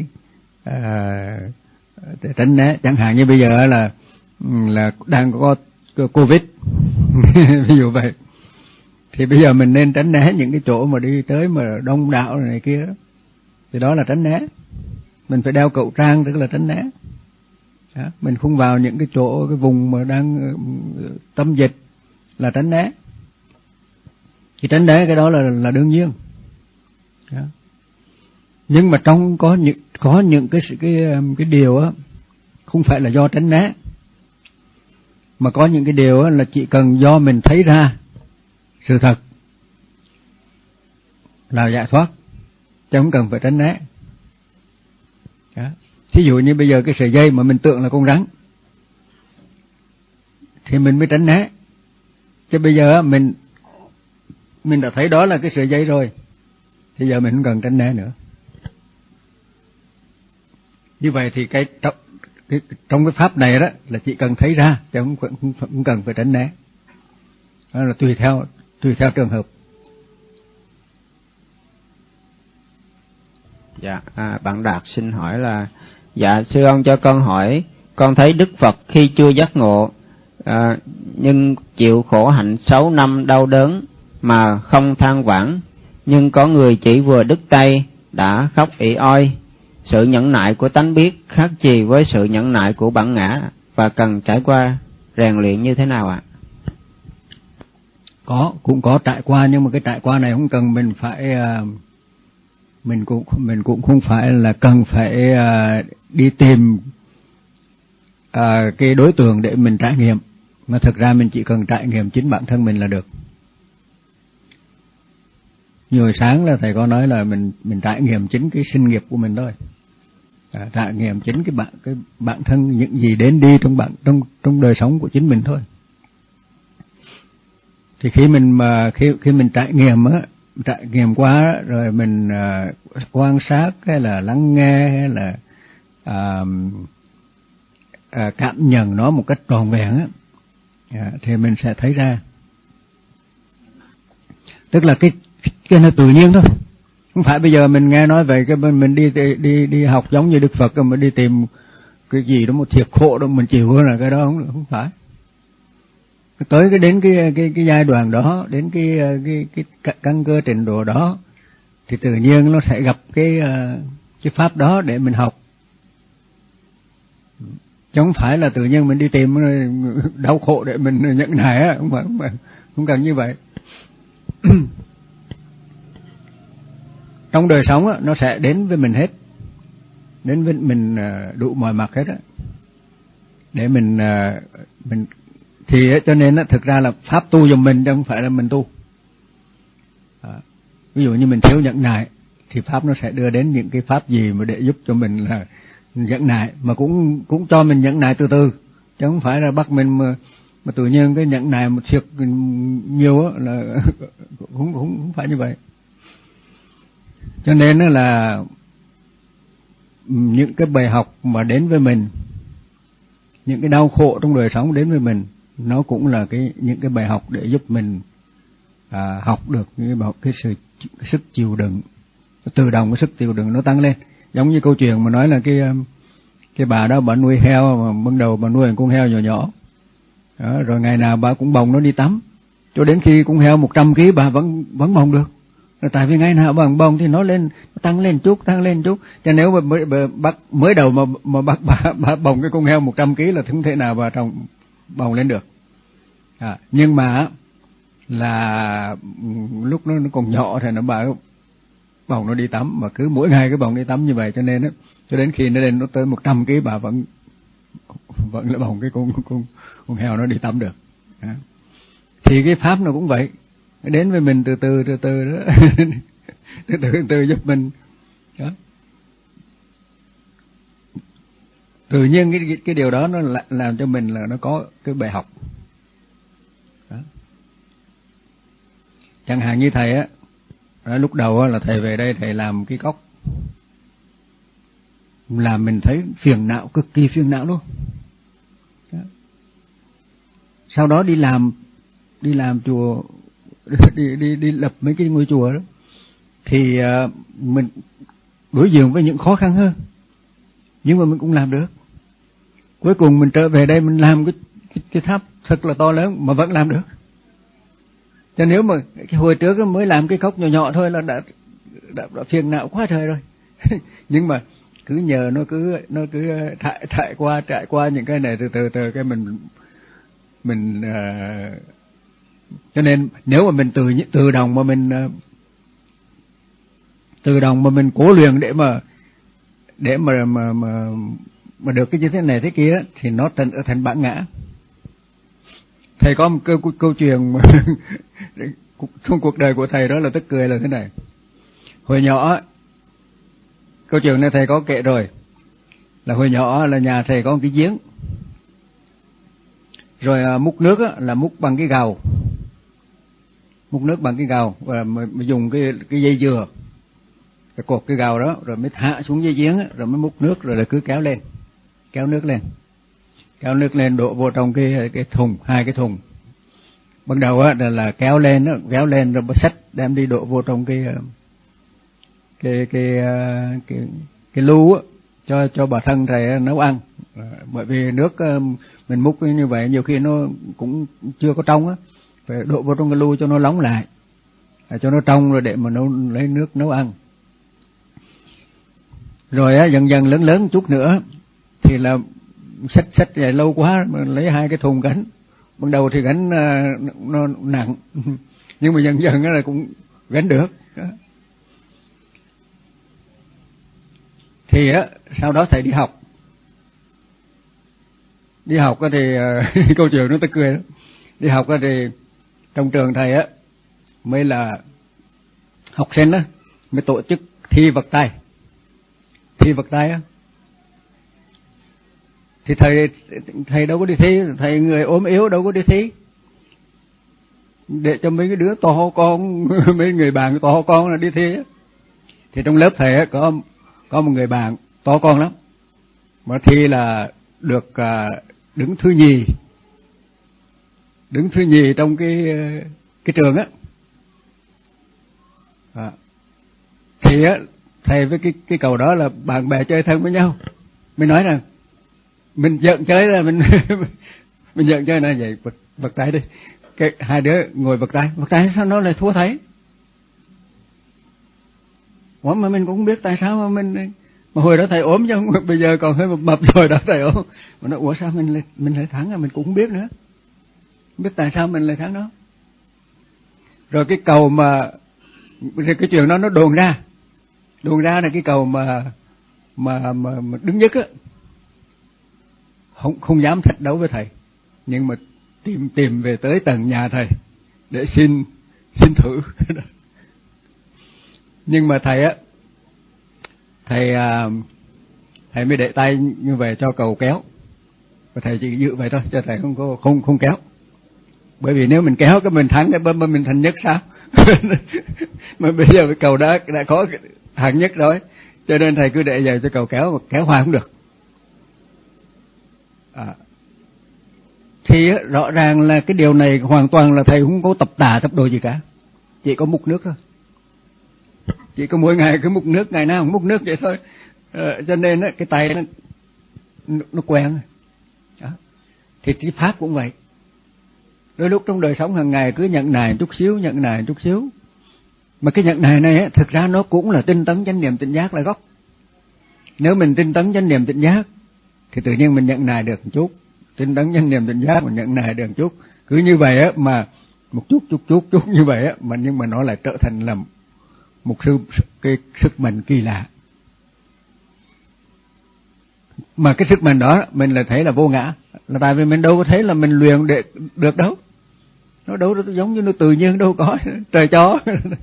uh, tránh né. Chẳng hạn như bây giờ là là đang có Covid, ví dụ vậy, thì bây giờ mình nên tránh né những cái chỗ mà đi tới mà đông đảo này kia, thì đó là tránh né. Mình phải đeo khẩu trang, tức là tránh né. Đó, mình không vào những cái chỗ, cái vùng mà đang tâm dịch là tránh né. Thì tránh né cái đó là là đương nhiên. Đó. Nhưng mà trong có những có những cái cái cái điều á không phải là do tránh né, mà có những cái điều á là chỉ cần do mình thấy ra sự thật là giải thoát, chứ không cần phải tránh né. Đó. Thí dụ như bây giờ cái sợi dây mà mình tưởng là con rắn thì mình mới tránh né, chứ bây giờ mình mình đã thấy đó là cái sợi dây rồi, thì giờ mình không cần tránh né nữa. Như vậy thì cái trong cái, trong cái pháp này đó là chỉ cần thấy ra chứ không, không, không cần phải tránh né. Đó là tùy theo tùy theo trường hợp.
Dạ, à, bạn Đạt xin hỏi là, dạ sư ông cho con hỏi, con thấy Đức Phật khi chưa giác ngộ à, nhưng chịu khổ hạnh sáu năm đau đớn mà không than vãn, nhưng có người chỉ vừa đứt tay đã khóc ỉ oi. Sự nhẫn nại của tánh biết khác gì với sự nhẫn nại của bản ngã và cần trải qua rèn luyện như thế nào ạ?
Có, cũng có trải qua, nhưng mà cái trải qua này không cần mình phải mình cũng mình cũng không phải là cần phải đi tìm cái đối tượng để mình trải nghiệm, mà thực ra mình chỉ cần trải nghiệm chính bản thân mình là được. Như hồi sáng là thầy có nói là mình mình trải nghiệm chính cái sinh nghiệp của mình thôi, à, trải nghiệm chính cái bản cái bản thân, những gì đến đi trong bản trong trong đời sống của chính mình thôi. Thì khi mình mà khi khi mình trải nghiệm á, trải nghiệm qua rồi mình uh, quan sát hay là lắng nghe hay là uh, uh, cảm nhận nó một cách trọn vẹn á, uh, thì mình sẽ thấy ra. Tức là cái cái nó tự nhiên thôi, không phải bây giờ mình nghe nói về cái mình đi đi đi, đi học giống như Đức Phật rồi mình đi tìm cái gì đó một thiệt khổ đó mình chịu, là cái đó không không phải. Tới cái đến cái cái cái giai đoạn đó, đến cái cái cái căn cơ trình độ đó thì tự nhiên nó sẽ gặp cái cái pháp đó để mình học. Chứ không phải là tự nhiên mình đi tìm đau khổ để mình nhận nại á, không phải, không phải, không cần như vậy. Trong đời sống á, nó sẽ đến với mình hết, đến với mình đủ mọi mặt hết á, để mình mình thì cho nên á, thực ra là pháp tu giùm mình chứ không phải là mình tu. À, ví dụ như mình thiếu nhẫn nại thì pháp nó sẽ đưa đến những cái pháp gì mà để giúp cho mình là nhẫn nại, mà cũng cũng cho mình nhẫn nại từ từ, chứ không phải là bắt mình mà mà tự nhiên cái nhẫn nại một thiệt nhiều á là cũng cũng không phải như vậy. Cho nên là những cái bài học mà đến với mình, những cái đau khổ trong đời sống đến với mình, nó cũng là cái những cái bài học để giúp mình à, học được cái, cái sự cái sức chịu đựng, tự động cái sức chịu đựng nó tăng lên. Giống như câu chuyện mà nói là cái cái bà đó bà nuôi heo, mà ban đầu bà nuôi một con heo nhỏ nhỏ đó, rồi ngày nào bà cũng bồng nó đi tắm, cho đến khi con heo một trăm ký bà vẫn vẫn bồng được. Rồi tại vì ngày nào bằng bồng thì nó lên, nó tăng lên chút, tăng lên chút. Cho nếu mà mới, bắt mới đầu mà mà bắt bà, bà bồng cái con heo một trăm ký là không thể nào bà trồng bồng lên được. À, nhưng mà là lúc nó, nó còn nhỏ thì nó bà bồng nó đi tắm, mà cứ mỗi ngày cái bồng đi tắm như vậy, cho nên á, cho đến khi nó lên nó tới một trăm ký bà vẫn vẫn là bồng cái con con con heo nó đi tắm được. À. Thì cái pháp nó cũng vậy, nó đến với mình từ từ từ từ đó, từ từ từ giúp mình đó. Tự nhiên cái cái điều đó nó làm cho mình là nó có cái bài học đó. Chẳng hạn như thầy á, lúc đầu á là thầy về đây thầy làm cái cốc, làm mình thấy phiền não, cực kỳ phiền não luôn đó. Sau đó đi làm đi làm chùa, đi đi đi lập mấy cái ngôi chùa đó, thì uh, mình đối diện với những khó khăn hơn, nhưng mà mình cũng làm được. Cuối cùng mình trở về đây mình làm cái cái, cái tháp thật là to lớn mà vẫn làm được. Cho nếu mà cái hồi trước mới làm cái cốc nhỏ nhỏ thôi là đã đã, đã phiền não quá trời rồi. Nhưng mà cứ nhờ nó cứ nó cứ trải trải qua trải qua những cái này từ từ từ cái mình mình uh, cho nên nếu mà mình từ từ đồng mà mình từ đồng mà mình cố luyện để mà để mà mà mà, mà được cái như thế này thế kia thì nó thành thành bản ngã. Thầy có một câu câu chuyện mà trong cuộc đời của thầy đó là tức cười là thế này. Hồi nhỏ, câu chuyện này thầy có kể rồi, là hồi nhỏ là nhà thầy có một cái giếng, rồi múc nước là múc bằng cái gầu, múc nước bằng cái gầu và dùng cái cái dây dừa cái cột cái gào đó, rồi mới hạ xuống dưới giếng, rồi mới múc nước, rồi là cứ kéo lên, kéo nước lên, kéo nước lên đổ vô trong cái cái thùng, hai cái thùng. Ban đầu á là, là kéo lên, kéo lên rồi mới xách đem đi đổ vô trong cái cái cái cái cái, cái lu á, cho cho bà thân thầy nấu ăn. Bởi vì nước mình múc như vậy nhiều khi nó cũng chưa có trong á, phải đổ vào trong cái lu cho nó nóng lại, cho nó trong rồi để mà nấu lấy nước nấu ăn. Rồi á dần dần lớn lớn chút nữa thì là xách xách vậy lâu quá mà lấy hai cái thùng gánh. Ban đầu thì gánh nó nặng nhưng mà dần dần là cũng gánh được. Thì á sau đó thầy đi học. Đi học thì câu chuyện nó ta cười đó. Đi học thì trong trường thầy á mới là học sinh á mới tổ chức thi vật tay. Thi vật tay á thì thầy thầy đâu có đi thi, thầy người ốm yếu đâu có đi thi, để cho mấy cái đứa to con mấy người bạn to con là đi thi á. Thì trong lớp thầy á có có một người bạn to con lắm mà thi là được uh, đứng thứ nhì, đứng thứ nhì trong cái cái trường á. À. Thì á thầy với cái cái cầu đó là bạn bè chơi thân với nhau, mới nói rằng mình giận chơi là mình mình giận chơi là vậy, vật vật tay đi. Cái hai đứa ngồi vật tay, vật tay sao nó lại thua thầy? Ủa mà mình cũng không biết tại sao mà mình mà hồi đó thầy ốm chứ không, bây giờ còn hơi mập mập rồi đó thầy ốm. Mà nói ủa sao mình lại mình lại thắng à, mình cũng không biết nữa. Không biết tại sao mình lại thắng đó. Rồi cái cầu mà rồi cái chuyện đó nó đồn ra. Đồn ra là cái cầu mà mà mà, mà đứng nhất á. Không không dám thách đấu với thầy, nhưng mà tìm tìm về tới tầng nhà thầy để xin xin thử. Nhưng mà thầy á thầy à, thầy mới để tay như vậy cho cầu kéo, và thầy chỉ giữ vậy thôi, cho thầy không có không không kéo. Bởi vì nếu mình kéo cái mình thắng cái bơm mình thành nhất sao? Mà bây giờ cái cầu đã đã có hạng nhất rồi, cho nên thầy cứ để vậy cho cầu kéo, mà kéo hoài không được. À, thì rõ ràng là cái điều này hoàn toàn là thầy không có tập tà tập đồ gì cả, chỉ có múc nước thôi, chỉ có mỗi ngày cứ múc nước, ngày nào cũng múc nước vậy thôi. À, cho nên á, cái tay nó nó quen. Đó. Thì cái pháp cũng vậy, đôi lúc trong đời sống hàng ngày cứ nhận nài chút xíu, nhận nài chút xíu, mà cái nhận nài này á, thực ra nó cũng là tinh tấn chánh niệm tỉnh giác là gốc. Nếu mình tinh tấn chánh niệm tỉnh giác thì tự nhiên mình nhận nài được một chút, tinh tấn chánh niệm tỉnh giác mình nhận nài được một chút, cứ như vậy á mà một chút chút chút chút như vậy á, mà nhưng mà nó lại trở thành là một sự cái sức mạnh kỳ lạ. Mà cái sức mạnh đó mình lại thấy là vô ngã, là tại vì mình đâu có thấy là mình luyện để được đâu, nó đâu giống như nó tự nhiên đâu có trời cho.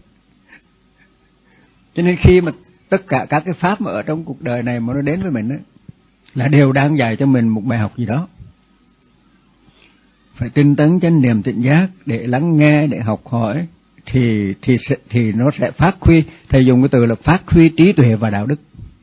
Cho nên khi mà tất cả các cái pháp mà ở trong cuộc đời này mà nó đến với mình ấy, là đều đang dạy cho mình một bài học gì đó. Phải tinh tấn chánh niệm tỉnh giác để lắng nghe, để học hỏi, thì thì thì nó sẽ phát huy. Thầy dùng cái từ là phát huy trí tuệ và đạo đức.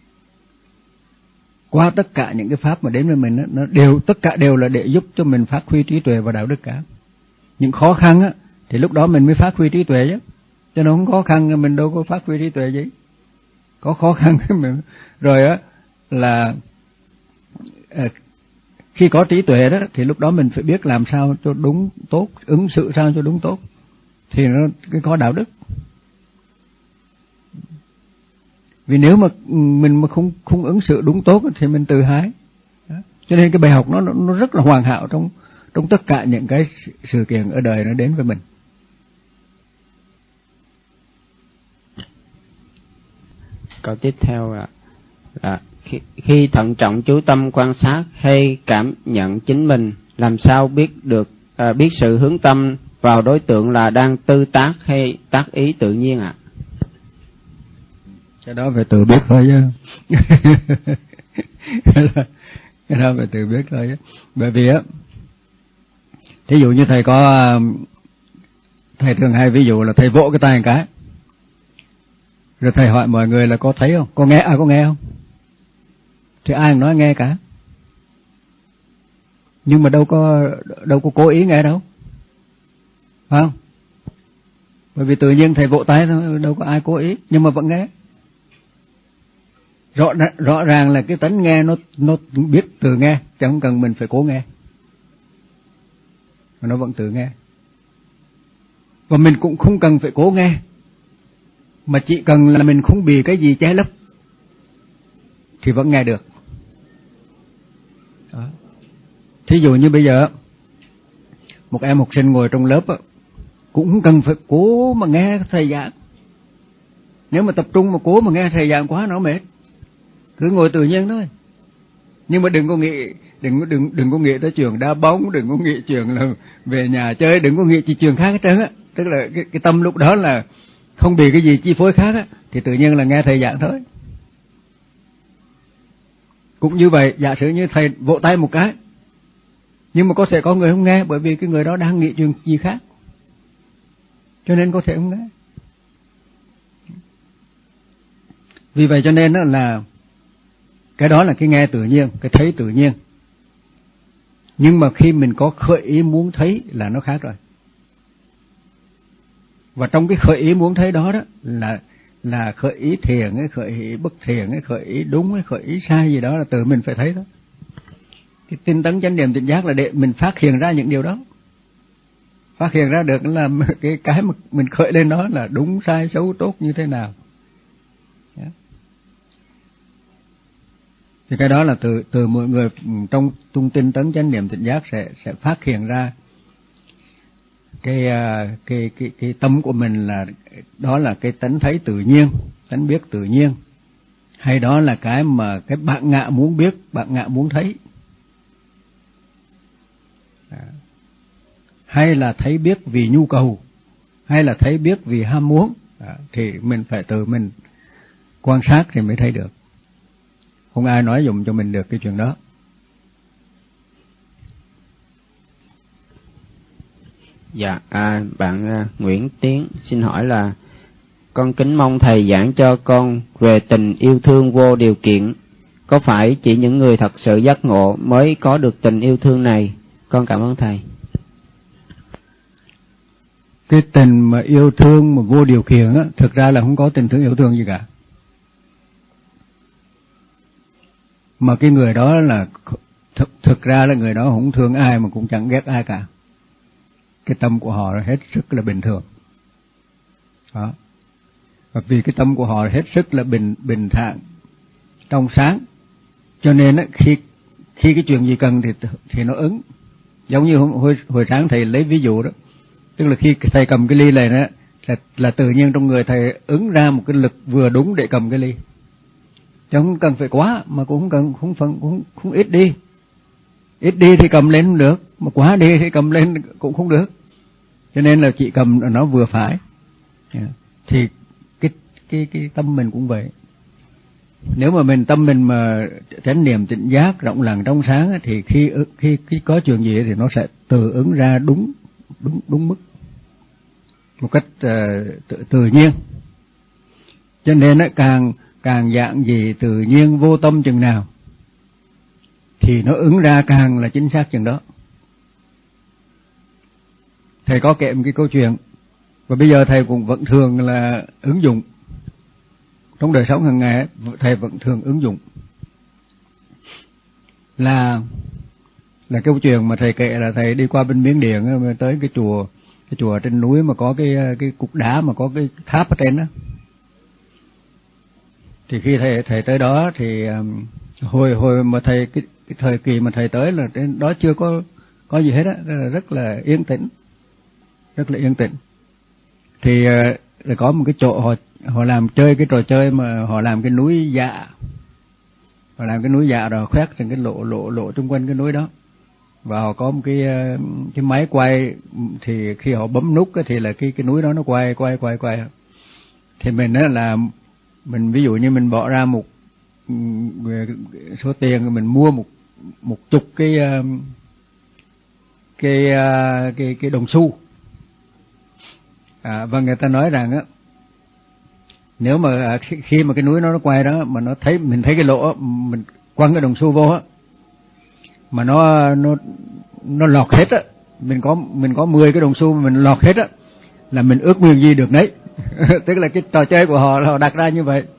Qua tất cả những cái pháp mà đến với mình đó, nó đều tất cả đều là để giúp cho mình phát huy trí tuệ và đạo đức cả. Những khó khăn á thì lúc đó mình mới phát huy trí tuệ chứ. Cho nó không khó khăn mình đâu có phát huy trí tuệ gì. Có khó khăn mình rồi á là à, khi có trí tuệ đó thì lúc đó mình phải biết làm sao cho đúng tốt, ứng xử sao cho đúng tốt, thì nó cái có đạo đức. Vì nếu mà mình mà không không ứng xử đúng tốt thì mình tự hái. Đó. Cho nên cái bài học nó nó rất là hoàn hảo trong trong tất cả những cái sự kiện ở đời nó đến với mình.
Câu tiếp theo là, là khi, khi thận trọng chú tâm quan sát hay cảm nhận chính mình, làm sao biết được à, biết sự hướng tâm vào đối tượng là đang tư tác hay tác ý tự nhiên ạ? À?
Cái đó phải tự biết thôi chứ. Cái đó phải tự biết thôi chứ. Bởi vì á, thí dụ như thầy có, thầy thường hay ví dụ là thầy vỗ cái tay một cái, Rồi thầy hỏi mọi người là có thấy không, có nghe, à có nghe không? Thì ai cũng nói nghe cả. Nhưng mà đâu có đâu có cố ý nghe đâu, phải không? Bởi vì tự nhiên thầy vỗ tay thôi, đâu có ai cố ý, nhưng mà vẫn nghe. Rõ rõ ràng là cái tánh nghe nó nó biết từ nghe, chứ không cần mình phải cố nghe, mà nó vẫn tự nghe. Và mình cũng không cần phải cố nghe, mà chỉ cần là mình không bị cái gì che lấp thì vẫn nghe được. Đó. Thí dụ như bây giờ một em học sinh ngồi trong lớp cũng không cần phải cố mà nghe thầy giảng. Nếu mà tập trung mà cố mà nghe thầy giảng quá nó mệt, cứ ngồi tự nhiên thôi. Nhưng mà đừng có nghĩ đừng đừng đừng có nghĩ tới chuyện đá bóng, đừng có nghĩ chuyện là về nhà chơi, đừng có nghĩ chỉ chuyện khác hết trơn á. Tức là cái, cái tâm lúc đó là không bị cái gì chi phối khác á, thì tự nhiên là nghe thầy giảng thôi. Cũng như vậy, giả sử như thầy vỗ tay một cái, nhưng mà có thể có người không nghe, bởi vì cái người đó đang nghĩ chuyện gì khác, cho nên có thể không nghe. Vì vậy cho nên đó là cái đó là cái nghe tự nhiên, cái thấy tự nhiên. Nhưng mà khi mình có khởi ý muốn thấy là nó khác rồi. Và trong cái khởi ý muốn thấy đó đó là là khởi ý thiện hay khởi ý bất thiện hay khởi ý đúng hay khởi ý sai gì đó là tự mình phải thấy đó. Cái tinh tấn chánh niệm tỉnh giác là để mình phát hiện ra những điều đó. Phát hiện ra được là cái cái mà mình khởi lên đó là đúng sai xấu tốt như thế nào. Yeah. Thì cái đó là từ từ mọi người trong tung tinh tấn chánh niệm tỉnh giác sẽ sẽ phát hiện ra cái cái cái cái tâm của mình là đó là cái tánh thấy tự nhiên, tánh biết tự nhiên, hay đó là cái mà cái bạn ngạ muốn biết, bạn ngạ muốn thấy, hay là thấy biết vì nhu cầu, hay là thấy biết vì ham muốn. Đó, thì mình phải tự mình quan sát thì mới thấy được, không ai nói dùm cho mình được cái chuyện đó.
Dạ, à, bạn à, Nguyễn Tiến xin hỏi là con kính mong thầy giảng cho con về tình yêu thương vô điều kiện. Có phải chỉ những người thật sự giác ngộ mới có được tình yêu thương này? Con cảm ơn thầy.
Cái tình mà yêu thương mà vô điều kiện á, thực ra là không có tình thương yêu thương gì cả. Mà cái người đó là thực, thực ra là người đó không thương ai mà cũng chẳng ghét ai cả. Cái tâm của họ là hết sức là bình thường. Đó. Và vì cái tâm của họ hết sức là bình bình thản, trong sáng, cho nên á, khi khi cái chuyện gì cần thì thì nó ứng. Giống như hồi hồi sáng thầy lấy ví dụ đó, tức là khi thầy cầm cái ly này đó là là tự nhiên trong người thầy ứng ra một cái lực vừa đúng để cầm cái ly. Chứ không cần phải quá, mà cũng không cần không phần cũng không ít đi. Ít đi thì cầm lên không được, mà quá đi thì cầm lên cũng không được. Cho nên là chỉ cầm nó vừa phải. Yeah. Thì cái cái cái tâm mình cũng vậy. Nếu mà mình tâm mình mà chánh niệm tỉnh giác rộng lặng trong sáng thì khi khi khi có chuyện gì thì nó sẽ tự ứng ra đúng đúng đúng mức, một cách uh, tự, tự nhiên. Cho nên nó càng càng dạng gì tự nhiên vô tâm chừng nào thì nó ứng ra càng là chính xác chừng đó. Thầy có kể một cái câu chuyện, và bây giờ thầy cũng vẫn thường là ứng dụng trong đời sống hàng ngày. Thầy vẫn thường ứng dụng là là câu chuyện mà thầy kể là thầy đi qua bên Miến Điện tới cái chùa cái chùa trên núi mà có cái cái cục đá mà có cái tháp ở trên đó. Thì khi thầy thầy tới đó thì um, hồi hồi mà thầy cái, cái thời kỳ mà thầy tới là trên đó chưa có có gì hết á, rất là yên tĩnh, rất là yên tĩnh. Thì uh, có một cái chỗ họ họ làm chơi cái trò chơi mà họ làm cái núi dạ, họ làm cái núi dạ rồi khoét thành cái lộ lộ lộ xung quanh cái núi đó, và họ có một cái cái máy quay, thì khi họ bấm nút thì là cái cái núi đó nó quay quay quay quay. Thì mình đó là mình ví dụ như mình bỏ ra một số tiền, mình mua một một chục cái cái cái cái đồng xu, à, và người ta nói rằng á Nếu mà khi mà cái núi nó nó quay đó mà nó thấy mình thấy cái lỗ, mình quăng cái đồng xu vô á, mà nó nó nó lọt hết á, mình có mình có mười cái đồng xu mà mình lọt hết á, là mình ước nguyện gì được nấy. Tức là cái trò chơi của họ là họ đặt ra như vậy.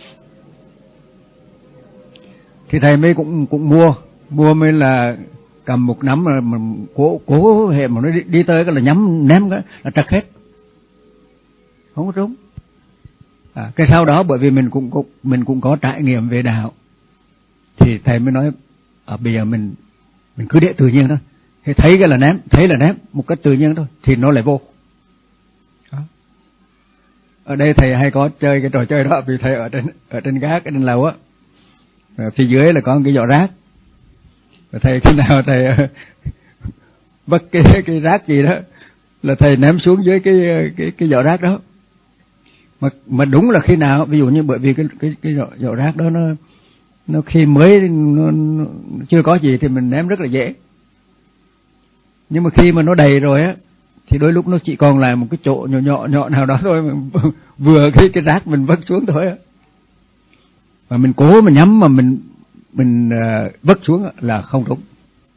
Thì thầy mới cũng cũng mua mua mới là cầm một nắm mà, mà cố cố hệ mà nó đi, đi tới cái là nhắm ném cái là trật hết, không có trúng. À, cái sau đó bởi vì mình cũng, cũng mình cũng có trải nghiệm về đạo, thì thầy mới nói ở bây giờ mình mình cứ để tự nhiên thôi, thì thấy cái là ném, thấy là ném một cách tự nhiên thôi thì nó lại vô. Đó. Ở đây thầy hay có chơi cái trò chơi đó, vì thầy ở trên ở trên gác ở trên lầu á, phía dưới là có một cái giỏ rác, và thầy khi nào thầy bất cái cái rác gì đó là thầy ném xuống dưới cái cái cái giỏ rác đó. Mà mà đúng là khi nào, ví dụ như bởi vì cái cái cái giỏ, giỏ rác đó nó nó khi mới nó, nó chưa có gì thì mình ném rất là dễ, nhưng mà khi mà nó đầy rồi á thì đôi lúc nó chỉ còn là một cái chỗ nhỏ nhỏ nhỏ nào đó thôi, mà vừa cái cái rác mình vứt xuống thôi á, mà mình cố mà nhắm mà mình mình uh, vứt xuống là không trúng.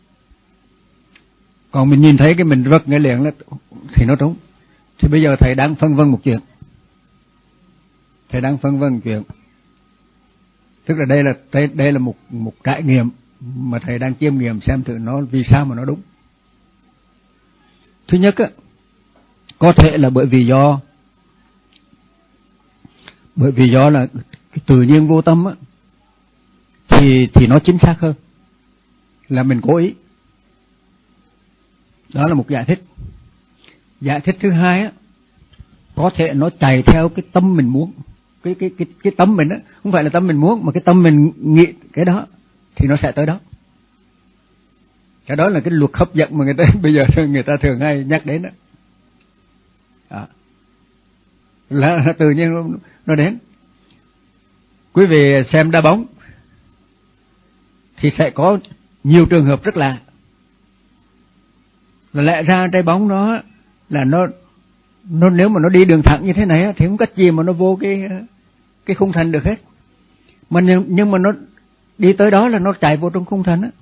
Còn mình nhìn thấy cái mình vứt ngay liền là thì nó trúng. Thì bây giờ thầy đang phân vân một chuyện, thầy đang phân vân một chuyện, tức là đây là đây, đây là một một trải nghiệm mà thầy đang chiêm nghiệm xem thử nó vì sao mà nó đúng. Thứ nhất á, có thể là bởi vì do bởi vì do là cái tự nhiên vô tâm á, thì thì nó chính xác hơn là mình cố ý. Đó là một giải thích. Giải thích thứ hai á, có thể nó chạy theo cái tâm mình muốn, cái cái cái cái tâm mình á, không phải là tâm mình muốn mà cái tâm mình nghĩ cái đó thì nó sẽ tới đó. Cái đó là cái luật hấp dẫn mà người ta bây giờ người ta thường hay nhắc đến đó. À, là, là tự nhiên nó, nó đến. Quý vị xem đá bóng thì sẽ có nhiều trường hợp rất lạ, là lẽ ra trái bóng đó là nó nó nếu mà nó đi đường thẳng như thế này thì không cách gì mà nó vô cái cái khung thành được hết, mà nhưng, nhưng mà nó đi tới đó là nó chạy vô trong khung thành á.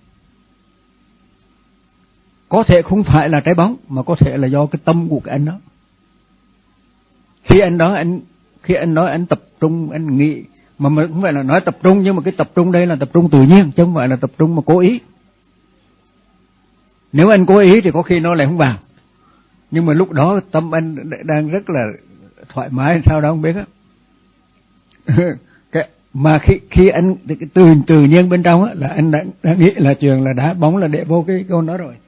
Có thể không phải là trái bóng mà có thể là do cái tâm của cái anh đó. Khi anh đó anh khi anh nói anh tập trung, anh nghĩ, mà mình không phải là nói tập trung, nhưng mà cái tập trung đây là tập trung tự nhiên chứ không phải là tập trung mà cố ý. Nếu anh cố ý thì có khi nó lại không vào, nhưng mà lúc đó tâm anh đang rất là thoải mái sao đó không biết á. Mà khi khi anh từ tự nhiên bên trong á là anh đã, đã nghĩ là chuyện là đá bóng là để vô cái con đó rồi.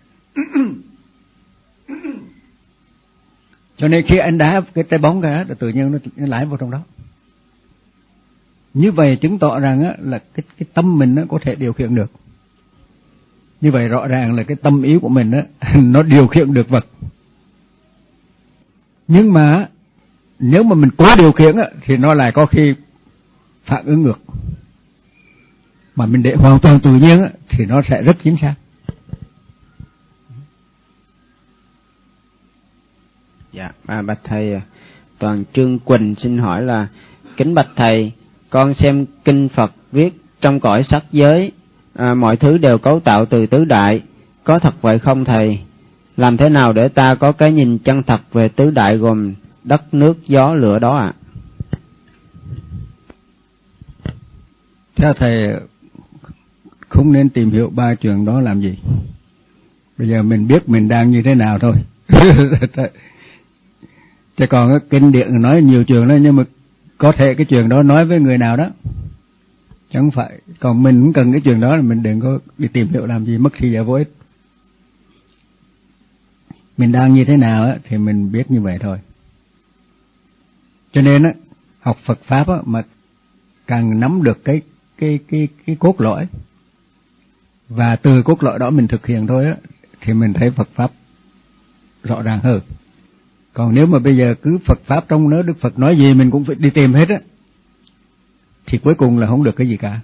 Cho nên khi anh đá cái trái bóng ra, tự nhiên nó, nó lái vào trong đó. Như vậy chứng tỏ rằng á, là cái cái tâm mình nó có thể điều khiển được. Như vậy rõ ràng là cái tâm ý của mình á, nó điều khiển được vật. Nhưng mà nếu mà mình cố điều khiển á, thì nó lại có khi phản ứng ngược. Mà mình để hoàn toàn tự nhiên á, thì nó sẽ rất chính xác.
Dạ, à, bạch thầy, Toàn Trương Quỳnh xin hỏi là: kính bạch thầy, con xem kinh Phật viết trong cõi sắc giới, à, mọi thứ đều cấu tạo từ tứ đại, có thật vậy không thầy? Làm thế nào để ta có cái nhìn chân thật về tứ đại gồm đất, nước, gió, lửa đó ạ? À?
Theo thầy không nên tìm hiểu ba chuyện đó làm gì. Bây giờ mình biết mình đang như thế nào thôi. Chứ còn cái kinh điển nói nhiều chuyện đó, nhưng mà có thể cái chuyện đó nói với người nào đó, chứ không phải. Còn mình cũng cần cái chuyện đó là mình đừng có đi tìm hiểu làm gì, mất thời giờ vô ích. Mình đang như thế nào á, thì mình biết như vậy thôi. Cho nên á, học Phật Pháp á, mà càng nắm được cái cái cái cái cốt lõi, và từ cốt lõi đó mình thực hiện thôi á, thì mình thấy Phật Pháp rõ ràng hơn. Còn nếu mà bây giờ cứ Phật Pháp trong đó Đức Phật nói gì mình cũng phải đi tìm hết á, thì cuối cùng là không được cái gì cả.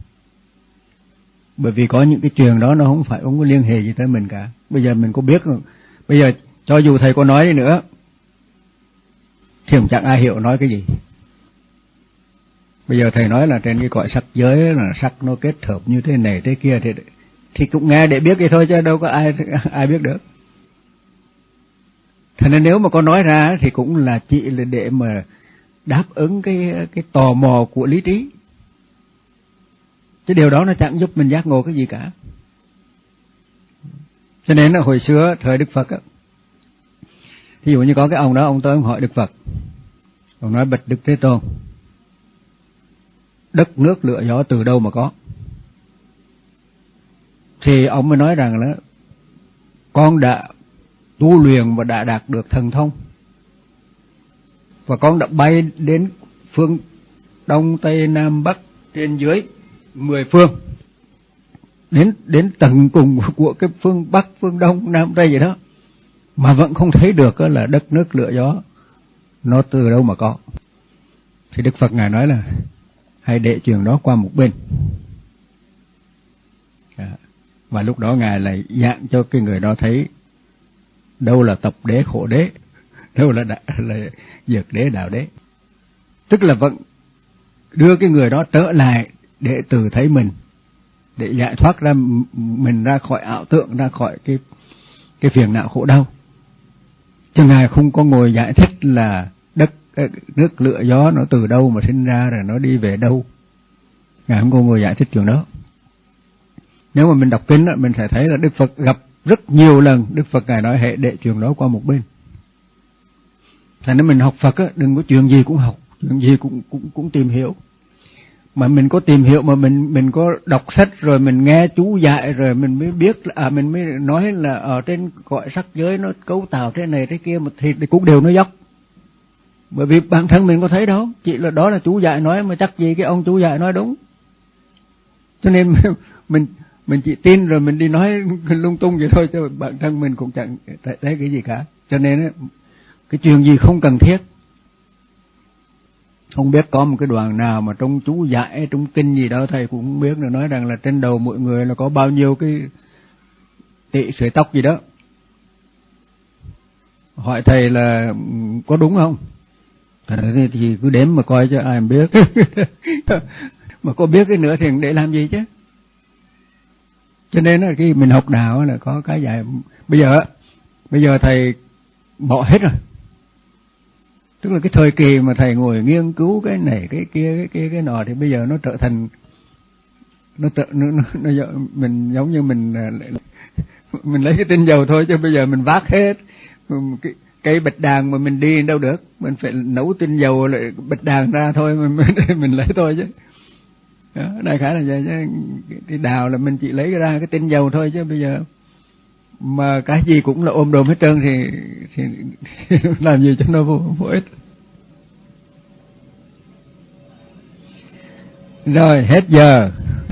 Bởi vì có những cái chuyện đó nó không phải không có liên hệ gì tới mình cả. Bây giờ mình có biết, bây giờ cho dù thầy có nói đi nữa thì cũng chẳng ai hiểu nói cái gì. Bây giờ thầy nói là trên cái cõi sắc giới là sắc nó kết hợp như thế này thế kia thì thì cũng nghe để biết vậy thôi, chứ đâu có ai ai biết được. Thế nên nếu mà có nói ra thì cũng là chỉ là để mà đáp ứng cái cái tò mò của lý trí, chứ điều đó nó chẳng giúp mình giác ngộ cái gì cả. Cho nên là hồi xưa thời Đức Phật á, ví dụ như có cái ông đó, ông tới ông hỏi Đức Phật, ông nói: bạch Đức Thế Tôn, đất nước lửa gió từ đâu mà có? Thì ông mới nói rằng là con đã tu luyện và đã đạt được thần thông, và con đã bay đến phương Đông Tây Nam Bắc trên dưới mười phương, đến đến tận cùng của cái phương Bắc, phương Đông, Nam, Tây vậy đó, mà vẫn không thấy được là đất nước lửa gió nó từ đâu mà có. Thì Đức Phật Ngài nói là hãy để chuyện đó qua một bên. Và lúc đó Ngài lại dạng cho cái người đó thấy đâu là tập đế khổ đế, đâu là đã, là dược đế đạo đế. Tức là vẫn đưa cái người đó trở lại để tự thấy mình, để giải thoát ra mình ra khỏi ảo tượng, ra khỏi cái cái phiền não khổ đau. Chứ Ngài không có ngồi giải thích là đất nước lửa gió nó từ đâu mà sinh ra rồi nó đi về đâu. Ngài không có ngồi giải thích chuyện đó. Nếu mà mình đọc kinh đó, mình sẽ thấy là Đức Phật gặp rất nhiều lần Đức Phật Ngài nói hệ để chuyện đó qua một bên. Thành nên mình học Phật á, đừng có chuyện gì cũng học, chuyện gì cũng cũng cũng tìm hiểu. Mà mình có tìm hiểu, mà mình mình có đọc sách rồi mình nghe chú dạy rồi mình mới biết, à mình mới nói là ở trên cõi sắc giới nó cấu tạo thế này thế kia, mà thì cũng đều nó dốc. Bởi vì bản thân mình có thấy đâu, chỉ là đó là chú dạy nói, mà chắc gì cái ông chú dạy nói đúng. Cho nên mình mình chỉ tin rồi mình đi nói lung tung vậy thôi, chứ bản thân mình cũng chẳng thấy cái gì cả. Cho nên cái chuyện gì không cần thiết. Không biết có một cái đoạn nào mà trong chú giải, trong kinh gì đó thầy cũng không biết, là nói rằng là trên đầu mỗi người là có bao nhiêu cái tị sợi tóc gì đó. Hỏi thầy là có đúng không? Thầy thì cứ đếm mà coi cho ai biết. Mà có biết cái nữa thì để làm gì chứ? Cho nên là khi mình học đạo là có cái dạy. Bây giờ bây giờ thầy bỏ hết rồi. Tức là cái thời kỳ mà thầy ngồi nghiên cứu cái này cái kia cái kia cái nọ thì bây giờ nó trở thành nó tự nó, nó, nó mình giống như mình mình lấy cái tinh dầu thôi, chứ bây giờ mình vác hết cái cây bạch đàn mà mình đi đâu được, mình phải nấu tinh dầu lại bạch đàn ra thôi, mình mình, mình lấy thôi chứ. Đó, đại khái là vậy chứ. Cái đào là mình chỉ lấy ra cái tinh dầu thôi, chứ bây giờ mà cái gì cũng là ôm đồm hết trơn thì, thì, thì làm gì cho nó vô, vô ích. Rồi hết giờ.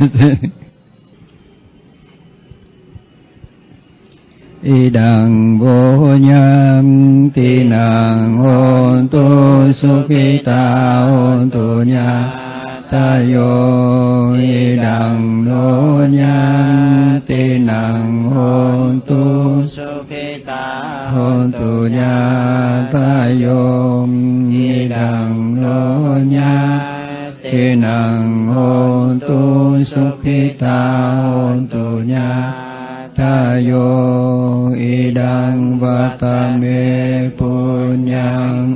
Y đằng vô nham ti nàng hôn tu sukhita hôn tu nha ta yo. Y đằng vô nham ti nàng hôn tu sukhita hôn tu nha ta yo. Y đằng vô nham ti nàng hôn tu sukhita hôn tu nha ta yo. Idang vatame punyang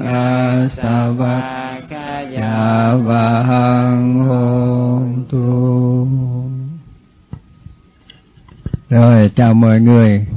asavakaya vahang hontu. Rồi chào mọi người.